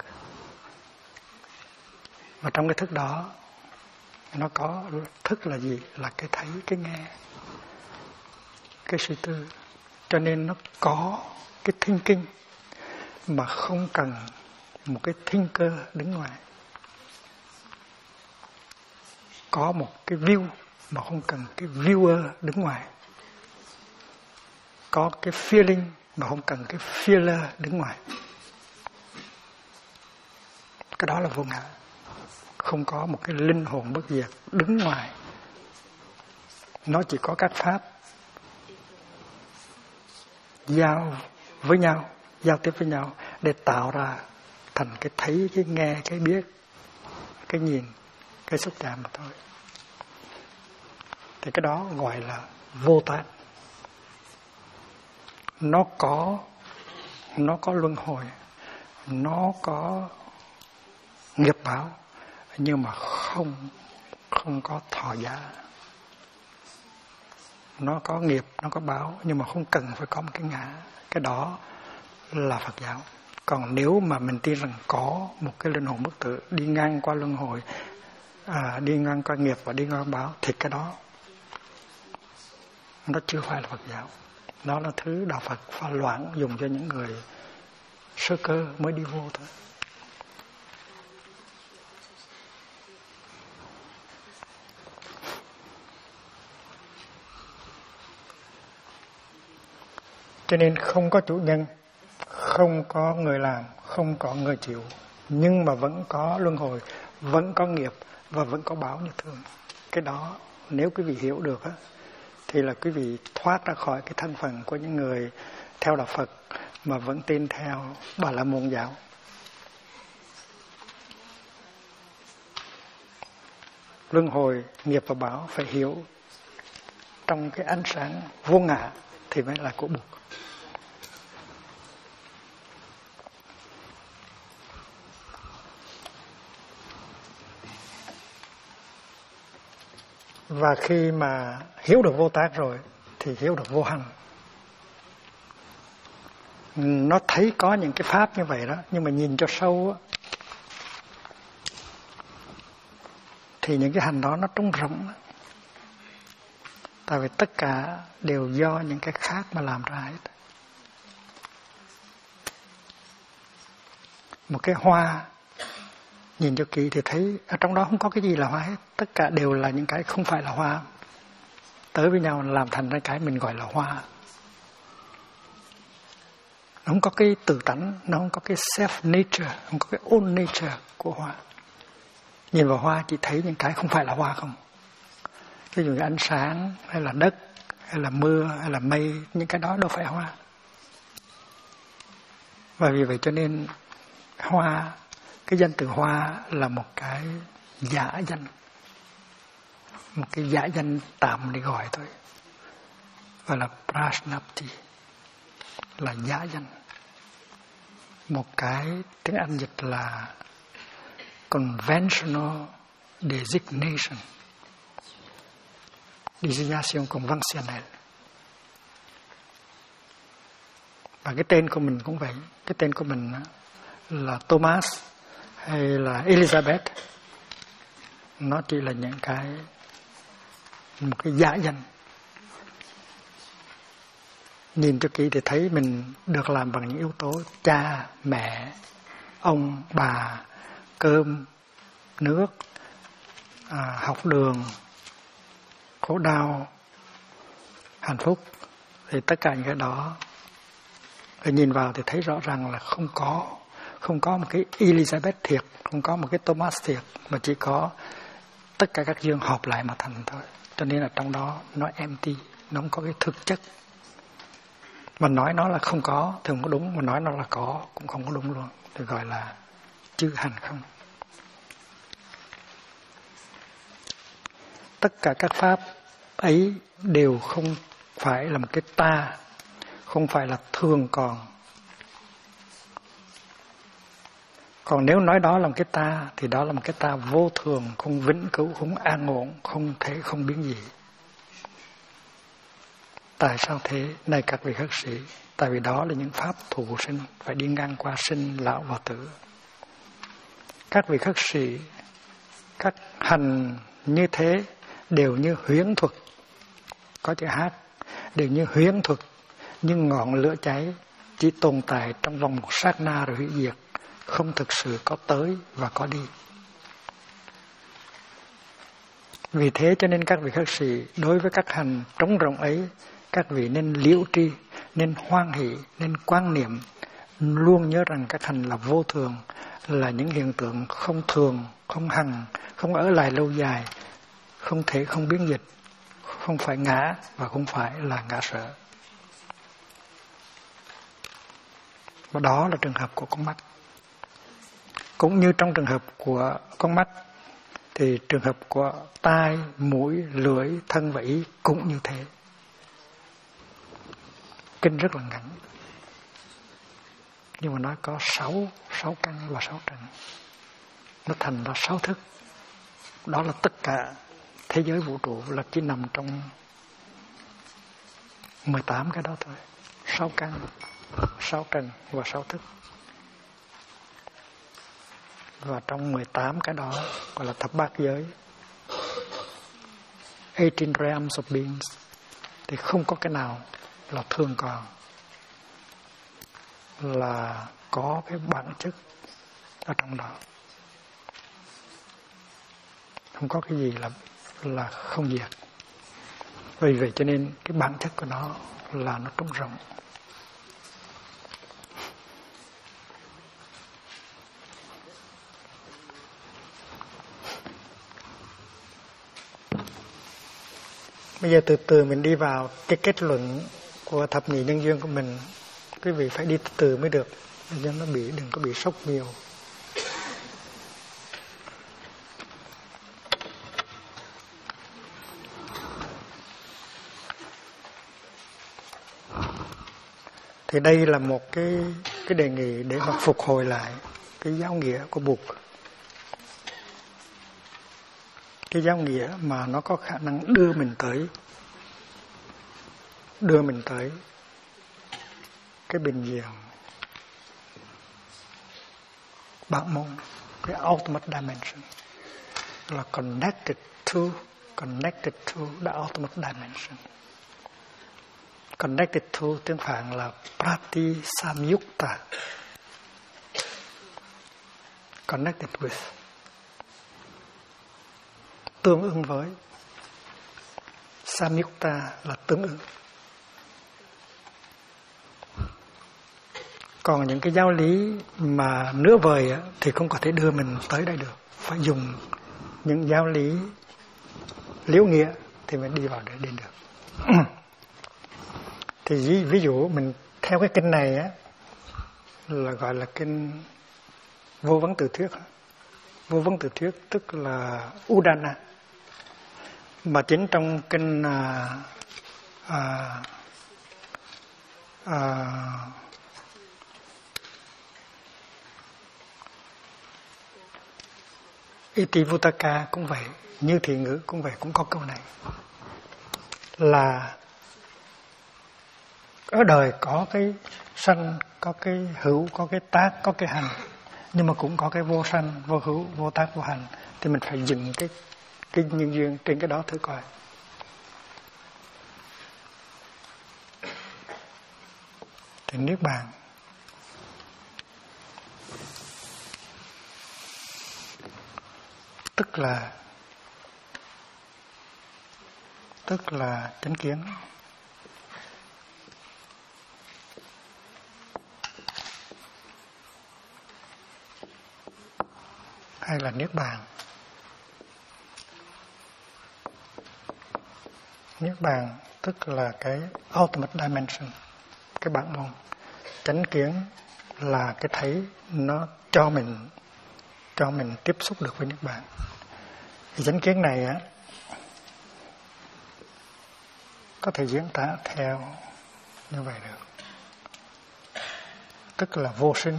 Và trong cái thức đó nó có thức là gì? Là cái thấy, cái nghe, cái suy tư. Cho nên nó có cái thinking mà không cần một cái thinker đứng ngoài. Có một cái view mà không cần cái viewer đứng ngoài. Có cái feeling mà không cần cái feeler đứng ngoài. Cái đó là vô ngã. Không có một cái linh hồn bất diệt đứng ngoài. Nó chỉ có các pháp giao với nhau, giao tiếp với nhau để tạo ra thành cái thấy, cái nghe, cái biết, cái nhìn, cái xúc chạm mà thôi. Thì cái đó gọi là vô tác. Nó có luân hồi, nó có nghiệp báo, nhưng mà không có thọ giá. Nó có nghiệp, nó có báo, nhưng mà không cần phải có một cái ngã. Cái đó là Phật giáo. Còn nếu mà mình tin rằng có một cái linh hồn bất tử đi ngang qua luân hồi, đi ngang qua nghiệp và đi ngang qua báo, thì cái đó nó chưa phải là Phật giáo. Đó là thứ đạo Phật pha loãng dùng cho những người sơ cơ mới đi vô thôi. Cho nên không có chủ nhân, không có người làm, không có người chịu, nhưng mà vẫn có luân hồi, vẫn có nghiệp và vẫn có báo như thường. Cái đó nếu quý vị hiểu được á, thì là quý vị thoát ra khỏi cái thân phận của những người theo đạo Phật mà vẫn tin theo Bà La Môn giáo. Luân hồi, nghiệp và báo phải hiểu trong cái ánh sáng vô ngã thì mới là của Bụt. Và khi mà hiểu được vô tác rồi thì hiểu được vô hành. Nó thấy có những cái pháp như vậy đó, nhưng mà nhìn cho sâu á, thì những cái hành đó nó trống rỗng đó. Tại vì tất cả đều do những cái khác mà làm ra hết. Một cái hoa nhìn cho kỹ thì thấy ở trong đó không có cái gì là hoa hết. Tất cả đều là những cái không phải là hoa, tới với nhau làm thành ra cái mình gọi là hoa. Nó không có cái tự tánh, nó không có cái self nature, không có cái own nature của hoa. Nhìn vào hoa chỉ thấy những cái không phải là hoa không. Ví dụ như ánh sáng, hay là đất, hay là mưa hay là mây, những cái đó đâu phải hoa. Và vì vậy cho nên hoa, cái danh từ hoa là một cái giả danh, một cái giả danh tạm để gọi thôi, gọi là prashnapti, là giả danh. Một cái tiếng Anh dịch là conventional designation, designación convencional. Và cái tên của mình cũng vậy. Cái tên của mình là Thomas hay là Elizabeth, nó chỉ là những cái, một cái giả danh. Nhìn cho kỹ thì thấy mình được làm bằng những yếu tố cha, mẹ, ông, bà, cơm, nước, học đường, khổ đau, hạnh phúc. Thì tất cả những cái đó rồi nhìn vào thì thấy rõ ràng là không có một cái Elizabeth thiệt, không có một cái Thomas thiệt, mà chỉ có tất cả các dương hợp lại mà thành thôi. Cho nên là trong đó nó empty, nó không có cái thực chất. Mà nói nó là không có thì không có đúng, mà nói nó là có cũng không có đúng luôn. Thì gọi là chữ hành không. Tất cả các pháp ấy đều không phải là một cái ta, không phải là thường còn. Còn nếu nói đó là một cái ta thì đó là một cái ta vô thường, không vĩnh cửu, không an ổn, không thể không biến dị. Tại sao thế? Này các vị khất sĩ, tại vì đó là những pháp thụ sinh, phải đi ngang qua sinh, lão và tử. Các vị khất sĩ, các hành như thế đều như huyễn thuật, có chữ hát, đều như huyễn thuật, nhưng ngọn lửa cháy chỉ tồn tại trong vòng một sát na rồi hủy diệt, không thực sự có tới và có đi. Vì thế cho nên các vị khất sĩ đối với các hành trống rỗng ấy, các vị nên liễu tri, nên hoan hỷ, nên quan niệm, luôn nhớ rằng các hành là vô thường, là những hiện tượng không thường, không hằng, không ở lại lâu dài, không thể không biến dịch, không phải ngã và không phải là ngã sở. Và đó là trường hợp của con mắt. Cũng như trong trường hợp của con mắt thì trường hợp của tai, mũi, lưỡi, thân và ý cũng như thế. Kinh rất là ngắn, nhưng mà nó có 6 căn và 6 trần. Nó thành ra 6 thức. Đó là tất cả thế giới vũ trụ là chỉ nằm trong 18 cái đó thôi. 6 căn, 6 trần và 6 thức. Và trong 18 cái đó gọi là thập bát giới, 18 realms of beings, thì không có cái nào là thường còn, là có cái bản chất ở trong đó. Không có cái gì là không diệt. Vì vậy cho nên cái bản chất của nó là nó trống rỗng. Bây giờ từ từ mình đi vào cái kết luận của thập nhị nhân duyên của mình. Quý vị phải đi từ từ mới được, cho nó đừng có bị sốc nhiều. Thì đây là một cái đề nghị để mà phục hồi lại cái giáo nghĩa của Bụt. Cái giáo nghĩa mà nó có khả năng đưa mình tới cái bình diện bản môn, cái ultimate dimension, là connected to the ultimate dimension. Connected to tiếng Phạn là Pratisamyukta, connected with, tương ứng với. Samyukta là tương ứng. Còn những cái giáo lý mà nửa vời thì không có thể đưa mình tới đây được. Phải dùng những giáo lý liễu nghĩa thì mới đi vào để đến được. Thì ví dụ mình theo cái kinh này á là gọi là kinh vô vấn tự thuyết. Vô vấn tự thuyết tức là Udana. Mà chính trong kinh Itivuttaka cũng vậy, Như Thị Ngữ cũng vậy, cũng có câu này là ở đời có cái sanh, có cái hữu, có cái tác, có cái hành, nhưng mà cũng có cái vô sanh, vô hữu, vô tác, vô hành. Thì mình phải dựng cái nhân duyên trên cái đó thử coi. Thì Niết Bàn tức là chánh kiến. Hay là Niết Bàn. Niết Bàn tức là cái ultimate dimension, cái bản môn. Chánh kiến là cái thấy nó cho mình tiếp xúc được với Niết Bàn. Thì chánh kiến này á có thể diễn tả theo như vậy được. Tức là vô sinh,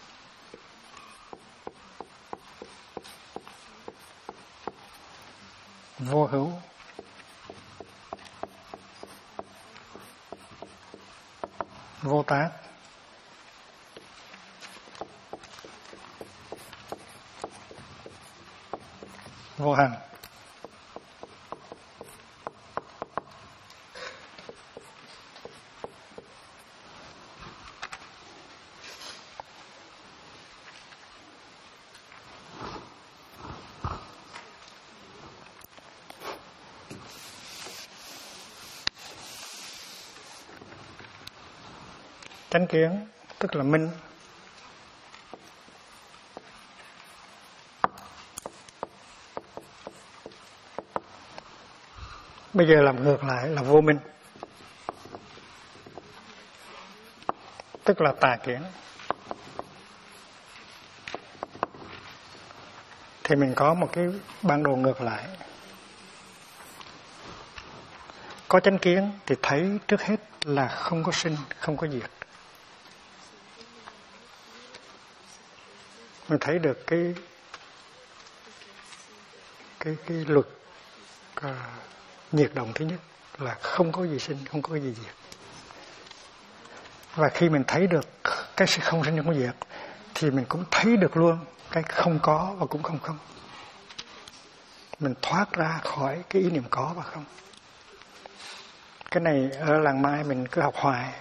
vô hữu, vô tác, vô hành. Chánh kiến tức là minh. Bây giờ làm ngược lại là vô minh, tức là tà kiến. Thì mình có một cái bản đồ ngược lại. Có chánh kiến thì thấy trước hết là không có sinh, không có diệt. Mình thấy được cái luật nhiệt động thứ nhất là không có gì sinh, không có gì diệt. Và khi mình thấy được cái sự không sinh không có diệt thì mình cũng thấy được luôn cái không có và cũng không không. Mình thoát ra khỏi cái ý niệm có và không. Cái này ở làng Mai mình cứ học hoài.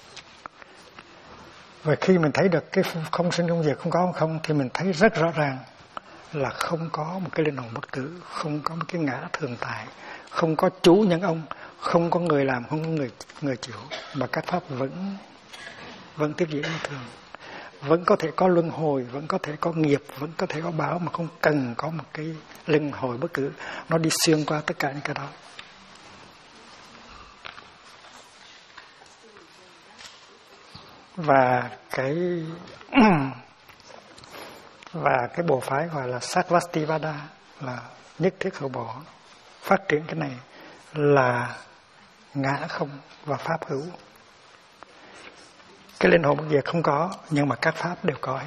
Và khi mình thấy được cái không sinh không diệt, không có không, thì mình thấy rất rõ ràng là không có một cái linh hồn bất tử, không có một cái ngã thường tại, không có chủ nhân ông, không có người làm, không có người chịu, mà các pháp vẫn tiếp diễn như thường. Vẫn có thể có luân hồi, vẫn có thể có nghiệp, vẫn có thể có báo, mà không cần có một cái luân hồi bất cứ. Nó đi xuyên qua tất cả những cái đó. Và cái bộ phái gọi là Sarvastivada là nhất thiết hữu bộ, phát triển cái này là ngã không và pháp hữu. Cái linh hồn bất diệt không có, nhưng mà các pháp đều có hết.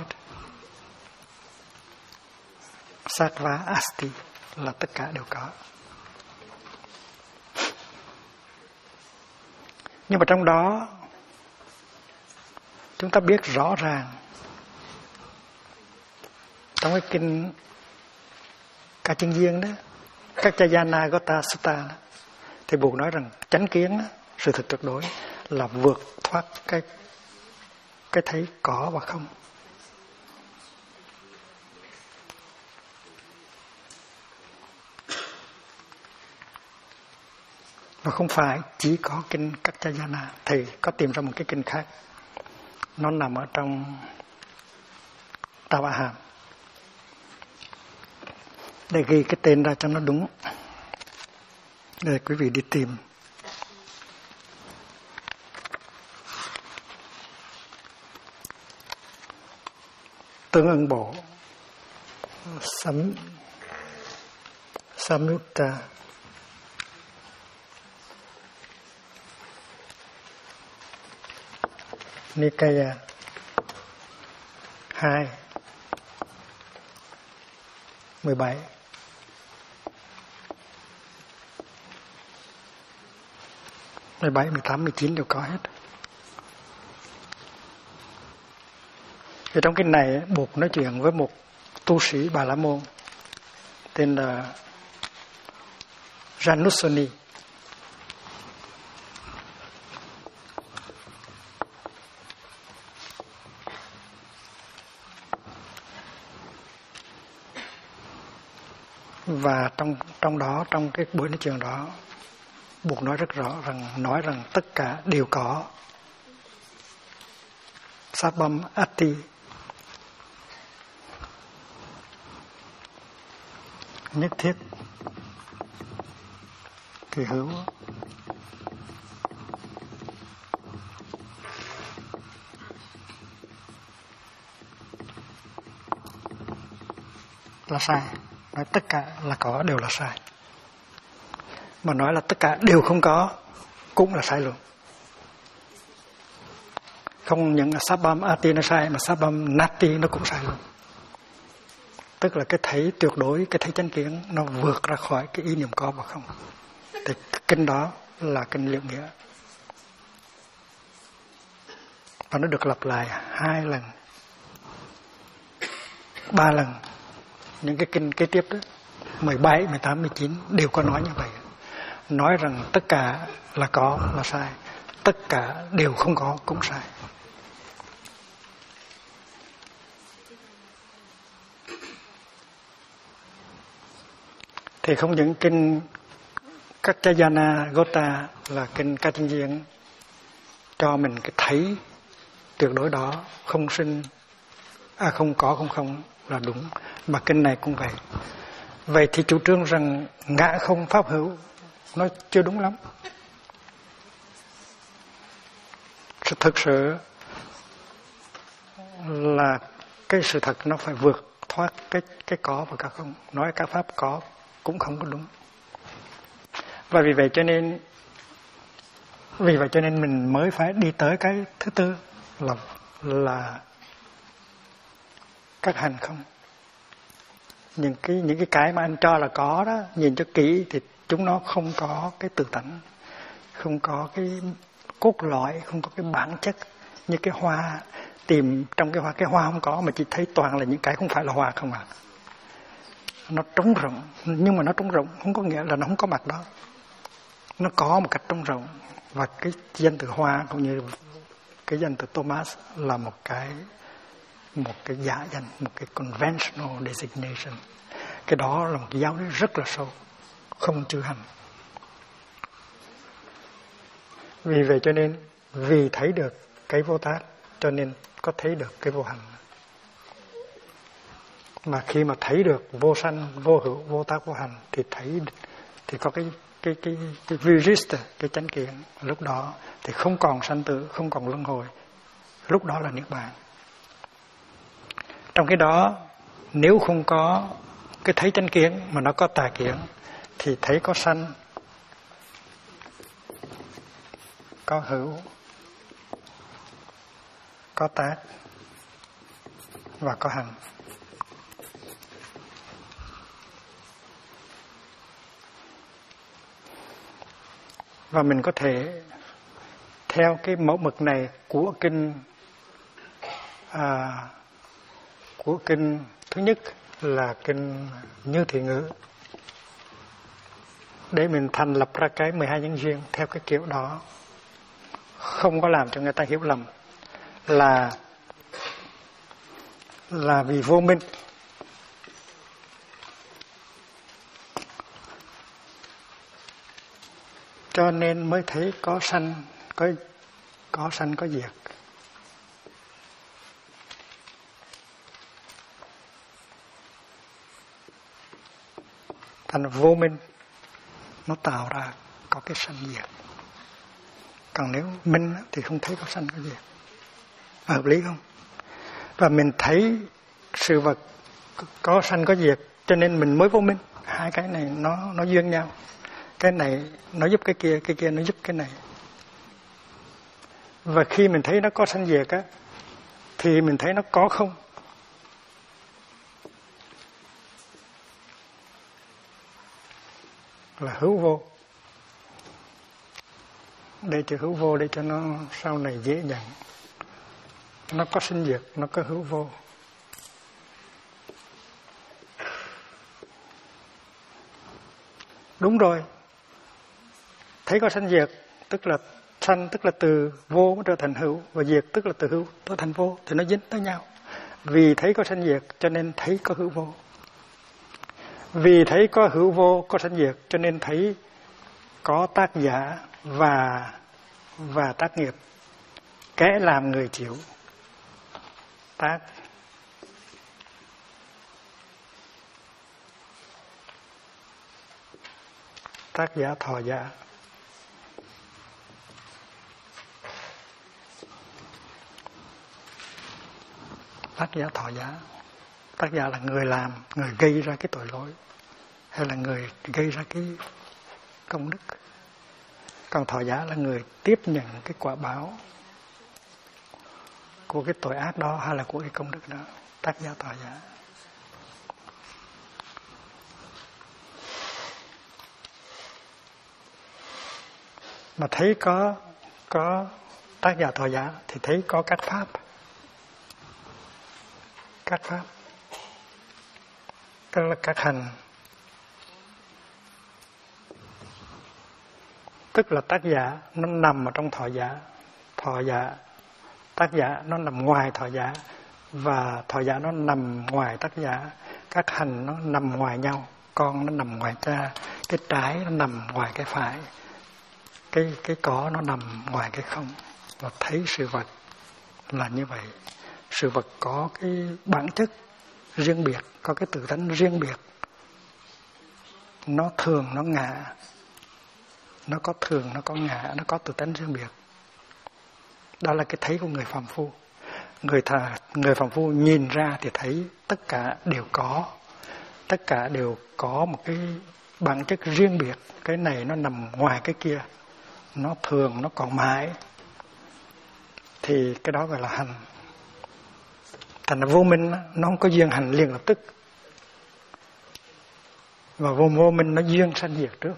Sattva asti là tất cả đều có. Nhưng mà trong đó chúng ta biết rõ ràng trong cái kinh Ca Chân Duyên đó, Kaccayana Gota Sutta đó, thì Bụt nói rằng chánh kiến đó, sự thực tuyệt đối là vượt thoát cái thấy có và không. Và không phải chỉ có kinh Kaccayana, thì có tìm ra một cái kinh khác. Nó nằm ở trong Tào A Hàm. Để ghi cái tên ra cho nó đúng. Để quý vị đi tìm. tương ưng bộ Samyutta Nikaya 2 17 17, 18, 19 đều có hết. Thì trong kinh này Bụt nói chuyện với một tu sĩ Bà La Môn tên là Janusani. Và trong cái buổi nói chuyện đó, Bụt nói rất rõ rằng tất cả đều có Sabbam Atti, nhất thiết thì hữu, là sai. Nói tất cả là có đều là sai, mà nói là tất cả đều không có cũng là sai luôn. Không những là Sabbam Ati nó sai, mà Sabbam Nati nó cũng sai luôn. Tức là cái thấy tuyệt đối, cái thấy chánh kiến nó vượt ra khỏi cái ý niệm có và không. Thì kinh đó là kinh Liệu Nghĩa, và nó được lặp lại 2 lần 3 lần. Những cái kinh kế tiếp đó 17, 18, 19 đều có nói như vậy. Nói rằng tất cả là có là sai, tất cả đều không có cũng sai. Thì không những kinh Kaccayana Gota là kinh Ca Chân Diện cho mình cái thấy tuyệt đối đó, không có không là đúng, mà kinh này cũng vậy. Vậy thì chủ trương rằng ngã không pháp hữu nó chưa đúng lắm. Thực sự là cái sự thật nó phải vượt thoát cái có và cái không. Nói các pháp có cũng không có đúng. Và vì vậy cho nên mình mới phải đi tới cái thứ tư là các hành không. Những cái mà anh cho là có đó, nhìn cho kỹ thì chúng nó không có cái tự tánh, không có cái cốt lõi, không có cái bản chất. Như cái hoa, tìm trong cái hoa không có, mà chỉ thấy toàn là những cái không phải là hoa không à. Nó trống rỗng, nhưng mà nó trống rỗng không có nghĩa là nó không có mặt đó. Nó có một cách trống rỗng. Và cái danh từ hoa cũng như cái danh từ Thomas là một cái giả danh, một cái conventional designation. Cái đó là một cái giáo lý rất là sâu, không chữ hành. Vì vậy cho nên vì thấy được cái vô tác cho nên có thấy được cái vô hành. Mà khi mà thấy được vô sanh, vô hữu, vô tác, vô hành thì có cái virista, cái chánh kiến. Lúc đó thì không còn sanh tử, không còn luân hồi. Lúc đó là niết bàn. Trong cái đó, nếu không có cái thấy chánh kiến mà nó có tà kiến thì thấy có sanh, có hữu, có tác và có hành. Và mình có thể theo cái mẫu mực này của kinh thứ nhất là kinh Như Thị Ngữ, để mình thành lập ra cái 12 nhân duyên theo cái kiểu đó, không có làm cho người ta hiểu lầm là vì vô minh. Cho nên mới thấy có sanh, có sanh có diệt. Thành vô minh nó tạo ra có cái sanh diệt. Còn nếu minh thì không thấy có sanh có diệt. Hợp lý không? Và mình thấy sự vật có sanh có diệt, cho nên mình mới vô minh. Hai cái này nó duyên nhau. Cái này nó giúp cái kia nó giúp cái này. Và khi mình thấy nó có sanh diệt á, thì mình thấy nó có không. Là hữu vô. Để chữ hữu vô để cho nó sau này dễ nhận. Nó có sinh diệt, nó có hữu vô. Đúng rồi. Thấy có sanh diệt, tức là sanh tức là từ vô trở thành hữu, và diệt tức là từ hữu trở thành vô, thì nó dính tới nhau. Vì thấy có sanh diệt cho nên thấy có hữu vô. Vì thấy có hữu vô, có sanh diệt cho nên thấy có tác giả và tác nghiệp. Kẻ làm người chịu. Tác giả thọ giả. Tác giả thọ giả. Tác giả là người làm, người gây ra cái tội lỗi, hay là người gây ra cái công đức. Còn thọ giả là người tiếp nhận cái quả báo của cái tội ác đó, hay là của cái công đức đó. Tác giả thọ giả. Mà thấy có tác giả thọ giả thì thấy có các pháp. Các pháp. Tức là các hành. Tức là tác giả nó nằm ở trong thọ giả. Thọ giả, tác giả nó nằm ngoài thọ giả, và thọ giả nó nằm ngoài tác giả. Các hành nó nằm ngoài nhau. Con nó nằm ngoài cha, cái trái nó nằm ngoài cái phải, cái có nó nằm ngoài cái không. Và thấy sự vật là như vậy. Sự vật có cái bản chất riêng biệt, có cái tự tánh riêng biệt. Nó thường, nó ngã. Nó có thường, nó có ngã, nó có tự tánh riêng biệt. Đó là cái thấy của người phàm phu. Người phàm phu nhìn ra thì thấy tất cả đều có. Tất cả đều có một cái bản chất riêng biệt. Cái này nó nằm ngoài cái kia. Nó thường, nó còn mãi. Thì cái đó gọi là hành. Thành ra vô minh nó không có duyên hành liền lập tức. Và vô minh nó duyên sanh diệt trước.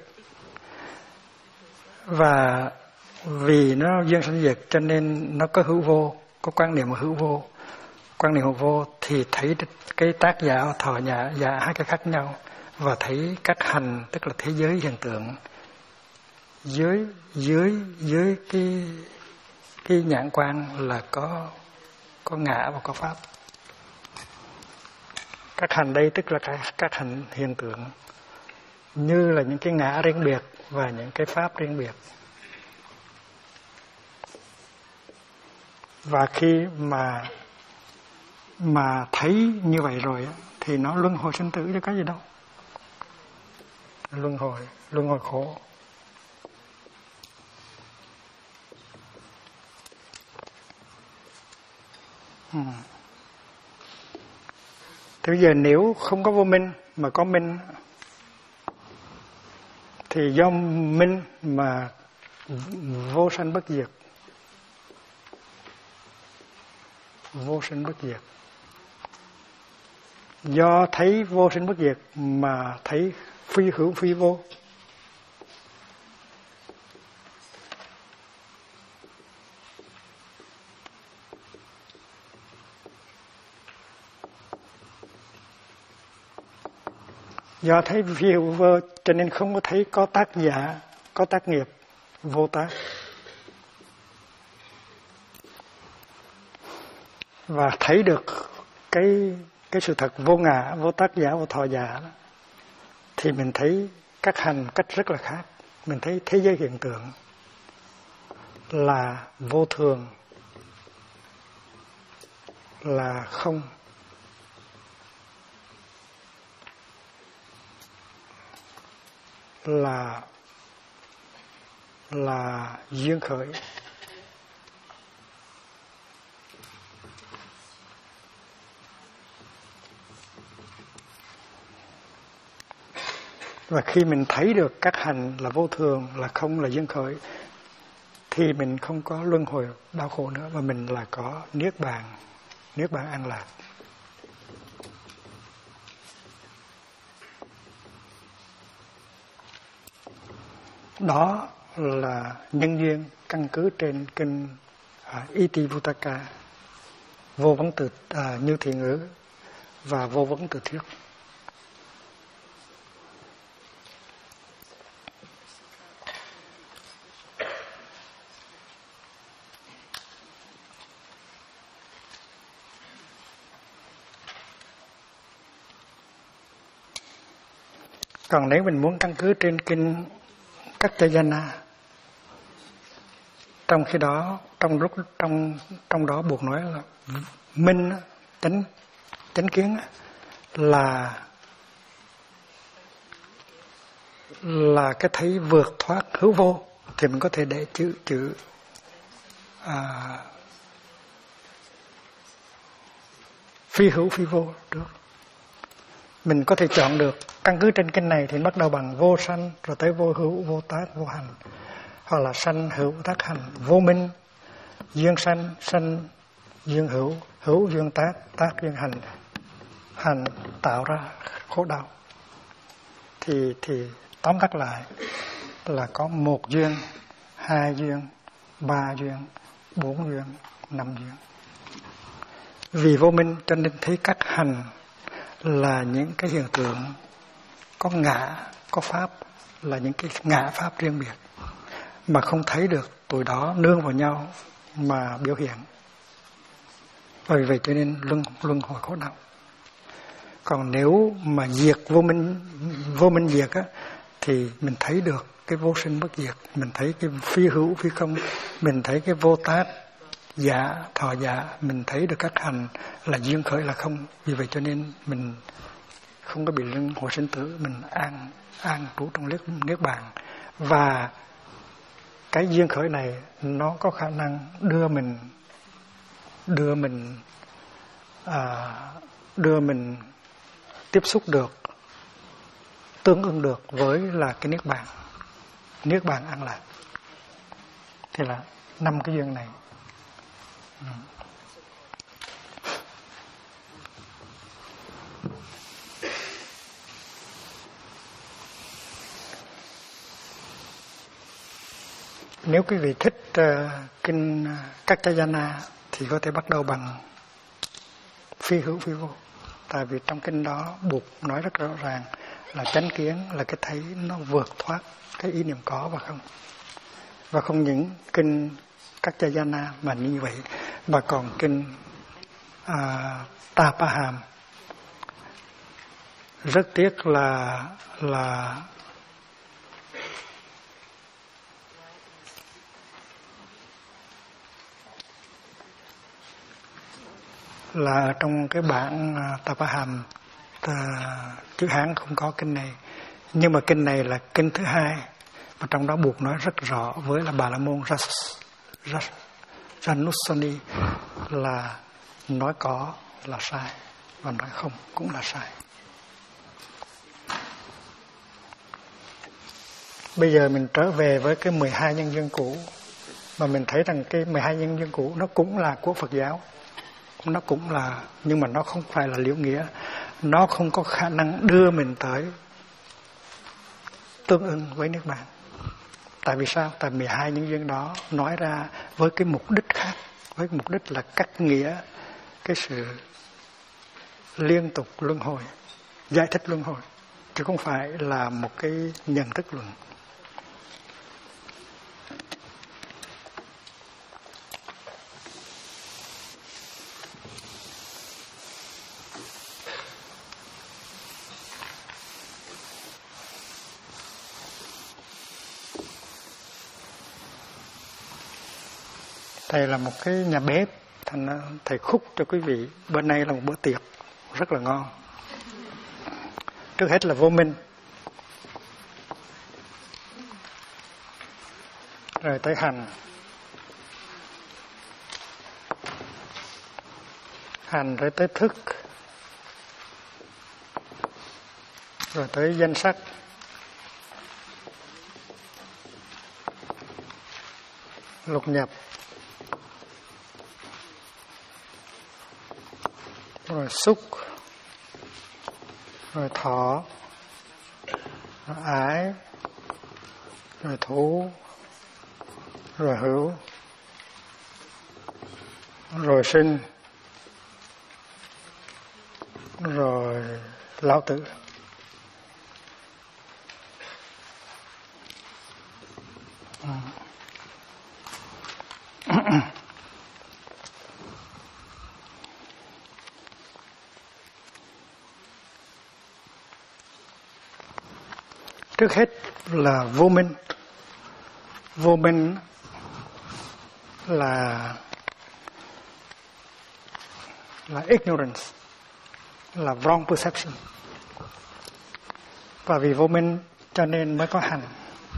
Và vì nó duyên sanh diệt cho nên nó có hữu vô, có quan niệm hữu vô. Quan niệm hữu vô thì thấy cái tác giả thọ giả hai cái khác nhau, và thấy các hành tức là thế giới hiện tượng dưới cái nhãn quan là có ngã và có pháp. Các hành đây tức là các hành hiện tượng, như là những cái ngã riêng biệt và những cái pháp riêng biệt. Và khi mà thấy như vậy rồi thì nó luân hồi sinh tử chứ có gì đâu. Luân hồi khổ. Thì bây giờ nếu không có vô minh mà có minh, thì do minh mà vô sanh bất diệt. Vô sinh bất diệt. Do thấy vô sinh bất diệt mà thấy phi hữu phi vô. Do thấy phi hữu vô cho nên không có thấy có tác giả, có tác nghiệp, vô tác. Và thấy được cái sự thật vô ngã, vô tác giả, vô thọ giả đó, thì mình thấy các hành cách rất là khác. Mình thấy thế giới hiện tượng là vô thường, là không, là duyên khởi. Và khi mình thấy được các hành là vô thường, là không, là duyên khởi, thì mình không có luân hồi đau khổ nữa, mà mình là có niết bàn an lạc. Đó là nhân duyên căn cứ trên kinh Itivuttaka, vô vấn từ như thị ngữ và vô vấn từ thuyết. Còn nếu mình muốn căn cứ trên kinh Kaccayana, trong khi đó trong đó buộc nói là minh chánh kiến là cái thấy vượt thoát hữu vô, thì mình có thể để chữ phi hữu phi vô được. Mình có thể chọn được căn cứ trên kinh này thì bắt đầu bằng vô sanh, rồi tới vô hữu, vô tác, vô hành, hoặc là sanh hữu tác hành, vô minh, duyên sanh, sanh duyên hữu, hữu duyên tác, tác duyên hành, hành tạo ra khổ đau. Thì tóm tắt lại là có 1 duyên, 2 duyên, 3 duyên, 4 duyên, 5 duyên. Vì vô minh cho nên thấy các hành là những cái hiện tượng có ngã, có pháp, là những cái ngã pháp riêng biệt mà không thấy được tụi đó nương vào nhau mà biểu hiện. Bởi vậy cho nên luân hồi khổ đau. Còn nếu mà diệt vô minh diệt á, thì mình thấy được cái vô sinh bất diệt, mình thấy cái phi hữu phi không, mình thấy cái vô tác giả thọ giả, mình thấy được các hành là duyên khởi là không. Vì vậy cho nên mình không có bị luân hồi sinh tử, mình an trú trong niết bàn. Và cái duyên khởi này nó có khả năng đưa mình tiếp xúc được, tương ưng được với là cái niết bàn an lạc. Thì là 5 cái duyên này. Nếu quý vị thích kinh Kaccayana thì có thể bắt đầu bằng phi hữu phi vô. Tại vì trong kinh đó buộc nói rất rõ ràng là chánh kiến là cái thấy nó vượt thoát cái ý niệm có và không. Và không những kinh Kaccayana mà như vậy, mà còn kinh Tapaham. Rất tiếc là trong cái bản Tapaham chữ Hán không có kinh này, nhưng mà kinh này là kinh thứ 2, mà trong đó buộc nói rất rõ với là Bà La Môn Janusani là nói có là sai và nói không cũng là sai. Bây giờ mình trở về với cái 12 nhân duyên cũ, mà mình thấy rằng cái 12 nhân duyên cũ nó cũng là của Phật giáo, nó cũng là, nhưng mà nó không phải là liễu nghĩa, nó không có khả năng đưa mình tới tương ưng với niết bàn. Tại vì sao? Tại 12 nhân duyên đó nói ra với cái mục đích khác, với mục đích là cắt nghĩa cái sự liên tục luân hồi, giải thích luân hồi, chứ không phải là một cái nhận thức luận. Thầy là một cái nhà bếp, thành thầy khúc cho quý vị. Bữa nay là một bữa tiệc rất là ngon. Trước hết là vô minh, rồi tới hành rồi tới thức, rồi tới danh sắc, lục nhập, rồi xúc, rồi thọ, rồi ái, rồi thú, rồi hữu, rồi sinh, rồi lão tử. Trước hết là vô minh. Vô minh là ignorance, là wrong perception. Và vì vô minh cho nên mới có hành.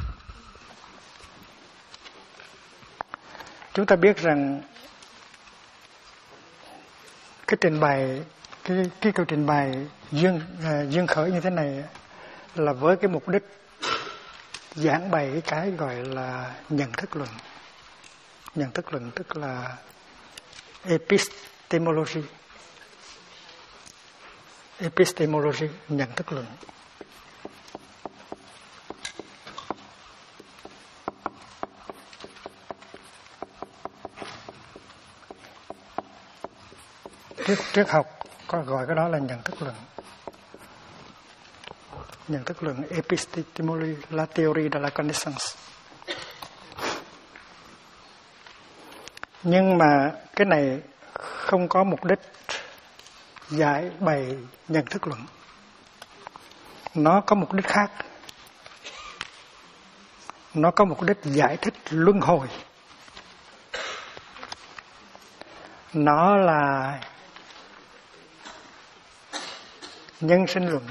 Chúng ta biết rằng cái trình bày, cái câu trình bày duyên khởi như thế này là với cái mục đích giảng bày cái gọi là nhận thức luận. Nhận thức luận tức là epistemology. Epistemology, nhận thức luận. Triết học có gọi cái đó là nhận thức luận. Nhận thức luận, epistemology, la théorie de la connaissance. Nhưng mà cái này không có mục đích giải bày nhận thức luận. Nó có mục đích khác. Nó có mục đích giải thích luân hồi. Nó là nhân sinh luận.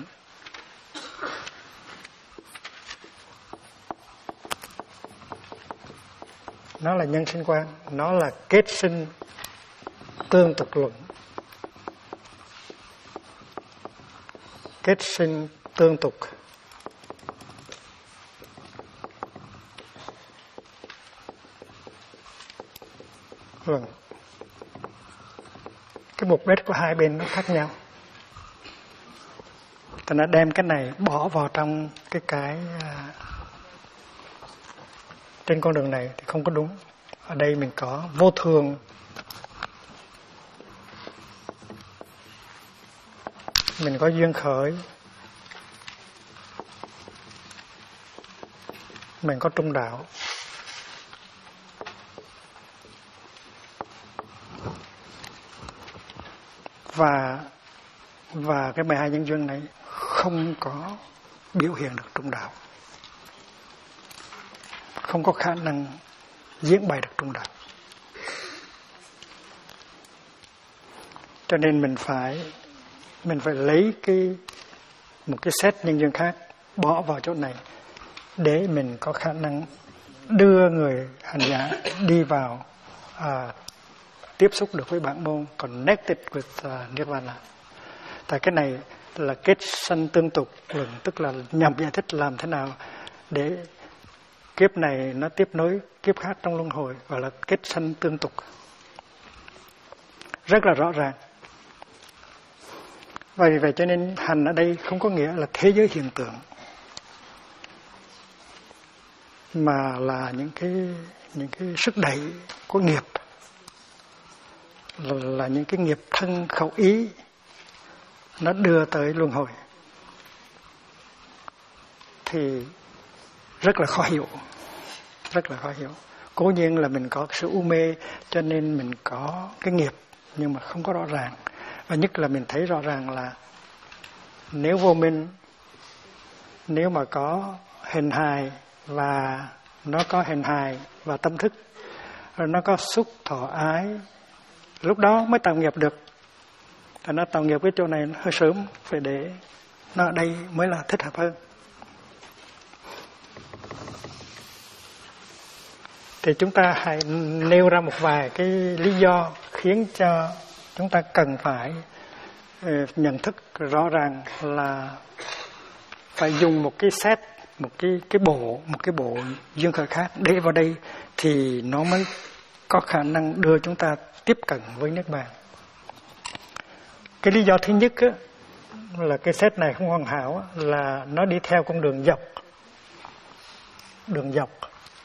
Nó là nhân sinh quan. Nó là kết sinh tương tục luận. Kết sinh tương tục. Luận. Cái mục đích của hai bên nó khác nhau. Ta đã đem cái này bỏ vào trong cái trên con đường này thì không có đúng. Ở đây mình có vô thường, mình có duyên khởi, mình có trung đạo. Và cái 12 nhân duyên này không có biểu hiện được trung đạo. Không có khả năng diễn bày được trung đạo. Cho nên mình phải lấy một cái set nhân duyên khác bỏ vào chỗ này để mình có khả năng đưa người hành giả đi vào tiếp xúc được với bản môn, connected with Nirvana. Tại cái này là kết sanh tương tục luận, tức là nhằm giải thích làm thế nào để kiếp này nó tiếp nối kiếp khác trong luân hồi, gọi là kết sanh tương tục. Rất là rõ ràng. Vì vậy cho nên hành ở đây không có nghĩa là thế giới hiện tượng, mà là những cái sức đẩy của nghiệp, là những cái nghiệp thân khẩu ý nó đưa tới luân hồi. Thì rất là khó hiểu. Rất là khó hiểu. Cố nhiên là mình có sự u mê cho nên mình có cái nghiệp, nhưng mà không có rõ ràng. Và nhất là mình thấy rõ ràng là nếu vô minh, nếu mà có hình hài và nó có hình hài và tâm thức, rồi nó có xúc thọ ái, lúc đó mới tạo nghiệp được. Và nó tạo nghiệp cái chỗ này hơi sớm, phải để nó ở đây mới là thích hợp hơn. Thì chúng ta hãy nêu ra một vài cái lý do khiến cho chúng ta cần phải nhận thức rõ ràng là phải dùng một cái set một cái bộ duyên khởi khác để vào đây thì nó mới có khả năng đưa chúng ta tiếp cận với Niết Bàn. Cái lý do thứ nhất á, là cái set này không hoàn hảo á, là nó đi theo con đường dọc. Đường dọc.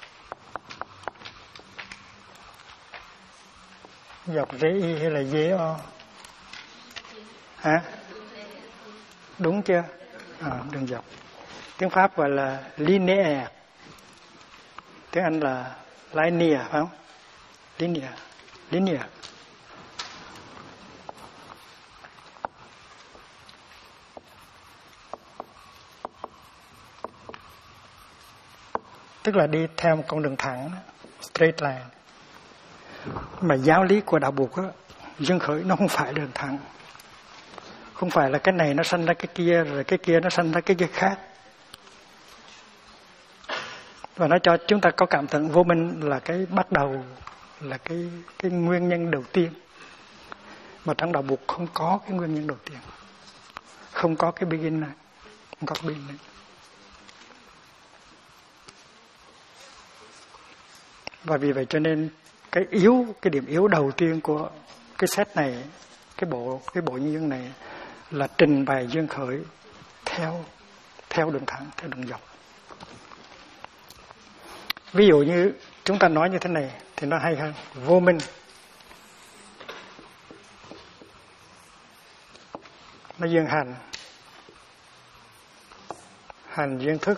Dọc GI hay là GO? Hả? Đúng chưa? Đường dọc. Tiếng Pháp gọi là linéaire. Tiếng Anh là linear, phải không? Linear. Tức là đi theo một con đường thẳng, straight line. Mà giáo lý của đạo Phật á, duyên khởi nó không phải đường thẳng. Không phải là cái này nó sanh ra cái kia, rồi cái kia nó sanh ra cái kia khác. Và nó cho chúng ta có cảm tưởng vô minh là cái bắt đầu, là cái nguyên nhân đầu tiên. Mà trong đạo Phật không có cái nguyên nhân đầu tiên. Không có cái begin này. Không có cái begin này. Và vì vậy cho nên cái điểm yếu đầu tiên của cái set này, cái bộ nhân duyên này là trình bày duyên khởi theo đường thẳng, theo đường dọc. Ví dụ như chúng ta nói như thế này thì nó hay hơn. Vô minh nó duyên hành duyên thức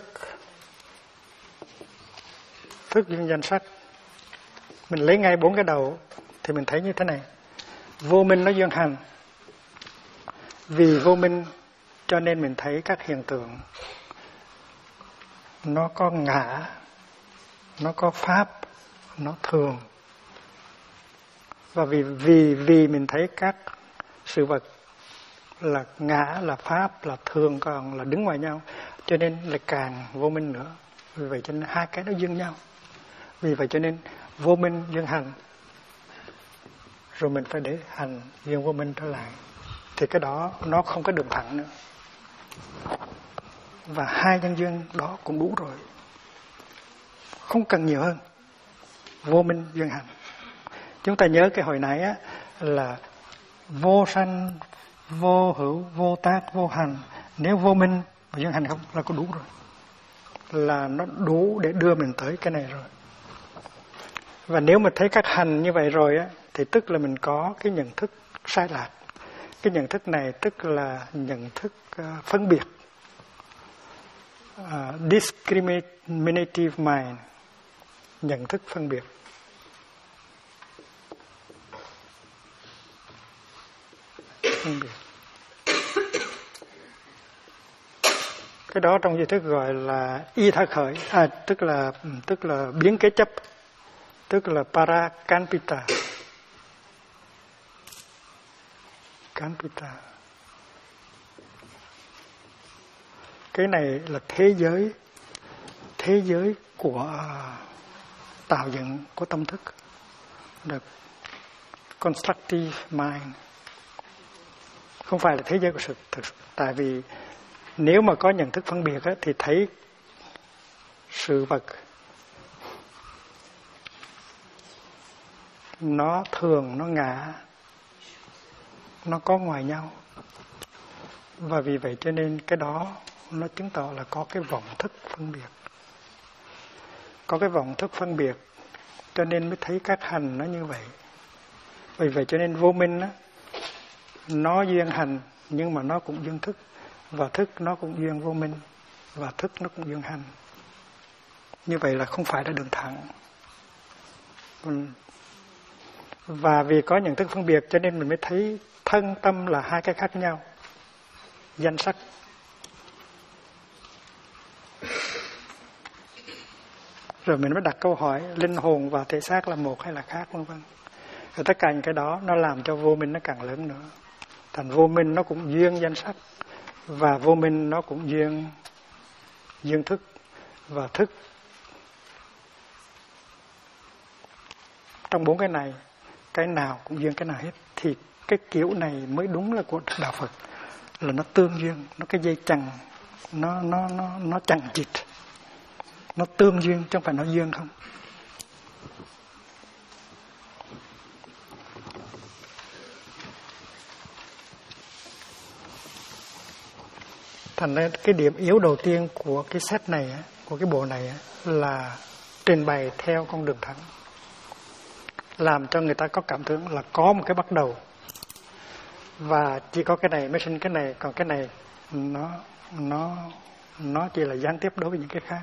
duyên danh sắc. Mình lấy ngay 4 cái đầu thì mình thấy như thế này. Vô minh nó duyên hành. Vì vô minh cho nên mình thấy các hiện tượng nó có ngã, nó có pháp, nó thường. Và vì mình thấy các sự vật là ngã, là pháp, là thường, còn là đứng ngoài nhau, cho nên là càng vô minh nữa. Vì vậy cho nên hai cái nó duyên nhau. Vì vậy cho nên vô minh duyên hành, rồi mình phải để hành duyên vô minh trở lại, thì cái đó nó không có đường thẳng nữa. Và hai nhân duyên đó cũng đủ rồi, không cần nhiều hơn. Vô minh duyên hành. Chúng ta nhớ cái hồi nãy á, là vô sanh, vô hữu, vô tác, vô hành. Nếu vô minh và duyên hành không là có đủ rồi, là nó đủ để đưa mình tới cái này rồi. Và nếu mà thấy các hành như vậy rồi á, thì tức là mình có cái nhận thức sai lạc. Cái nhận thức này tức là nhận thức phân biệt, discriminative mind, nhận thức phân biệt. Cái đó trong di thức gọi là y tha khởi, tức là biến kế chấp, tức là parakalpita. Cái này là thế giới của tạo dựng của tâm thức, được constructive mind, không phải là thế giới của sự thực. Tại vì nếu mà có nhận thức phân biệt á, thì thấy sự vật nó thường, nó ngã, nó có ngoài nhau. Và vì vậy cho nên cái đó nó chứng tỏ là có cái vọng thức phân biệt. Có cái vọng thức phân biệt cho nên mới thấy các hành nó như vậy. Vì vậy cho nên vô minh á, nó duyên hành nhưng mà nó cũng duyên thức. Và thức nó cũng duyên vô minh. Và thức nó cũng duyên hành. Như vậy là không phải là đường thẳng. Và vì có nhận thức phân biệt cho nên mình mới thấy thân tâm là hai cái khác nhau. Danh sắc. Rồi mình mới đặt câu hỏi linh hồn và thể xác là một hay là khác, vân vân. Rồi tất cả những cái đó nó làm cho vô minh nó càng lớn nữa. Thành vô minh nó cũng duyên danh sắc, và vô minh nó cũng duyên thức, và thức. Trong 4 cái này, cái nào cũng duyên cái nào hết. Thì cái kiểu này mới đúng là của đạo Phật, là nó tương duyên, nó cái dây chằng, nó chằng chịt, nó tương duyên chứ không phải nó duyên không. Thành ra cái điểm yếu đầu tiên của cái set này, của cái bộ này là trình bày theo con đường thẳng, làm cho người ta có cảm tưởng là có một cái bắt đầu và chỉ có cái này mới sinh cái này, còn cái này nó chỉ là gián tiếp đối với những cái khác.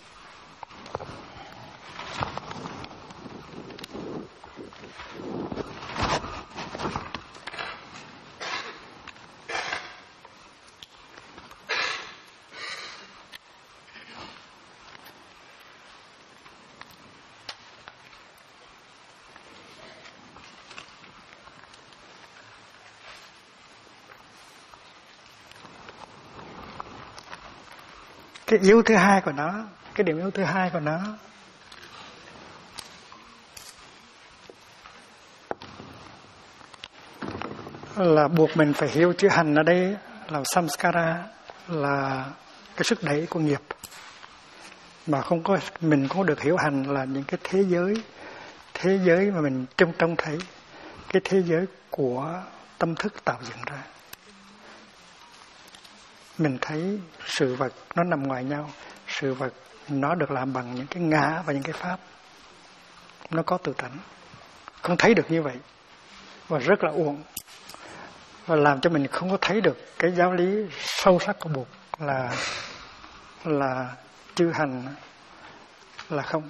Cái yếu thứ hai của nó, cái điểm yếu thứ hai của nó là buộc mình phải hiểu chữ hành ở đây là samskara, là cái sức đẩy của nghiệp, mà không có mình không được hiểu hành là những cái thế giới mà mình trông thấy, cái thế giới của tâm thức tạo dựng ra. Mình thấy sự vật nó nằm ngoài nhau, sự vật nó được làm bằng những cái ngã và những cái pháp, nó có tự tánh, không thấy được như vậy và rất là uổng, và làm cho mình không có thấy được cái giáo lý sâu sắc của Bụt là chư hành là không.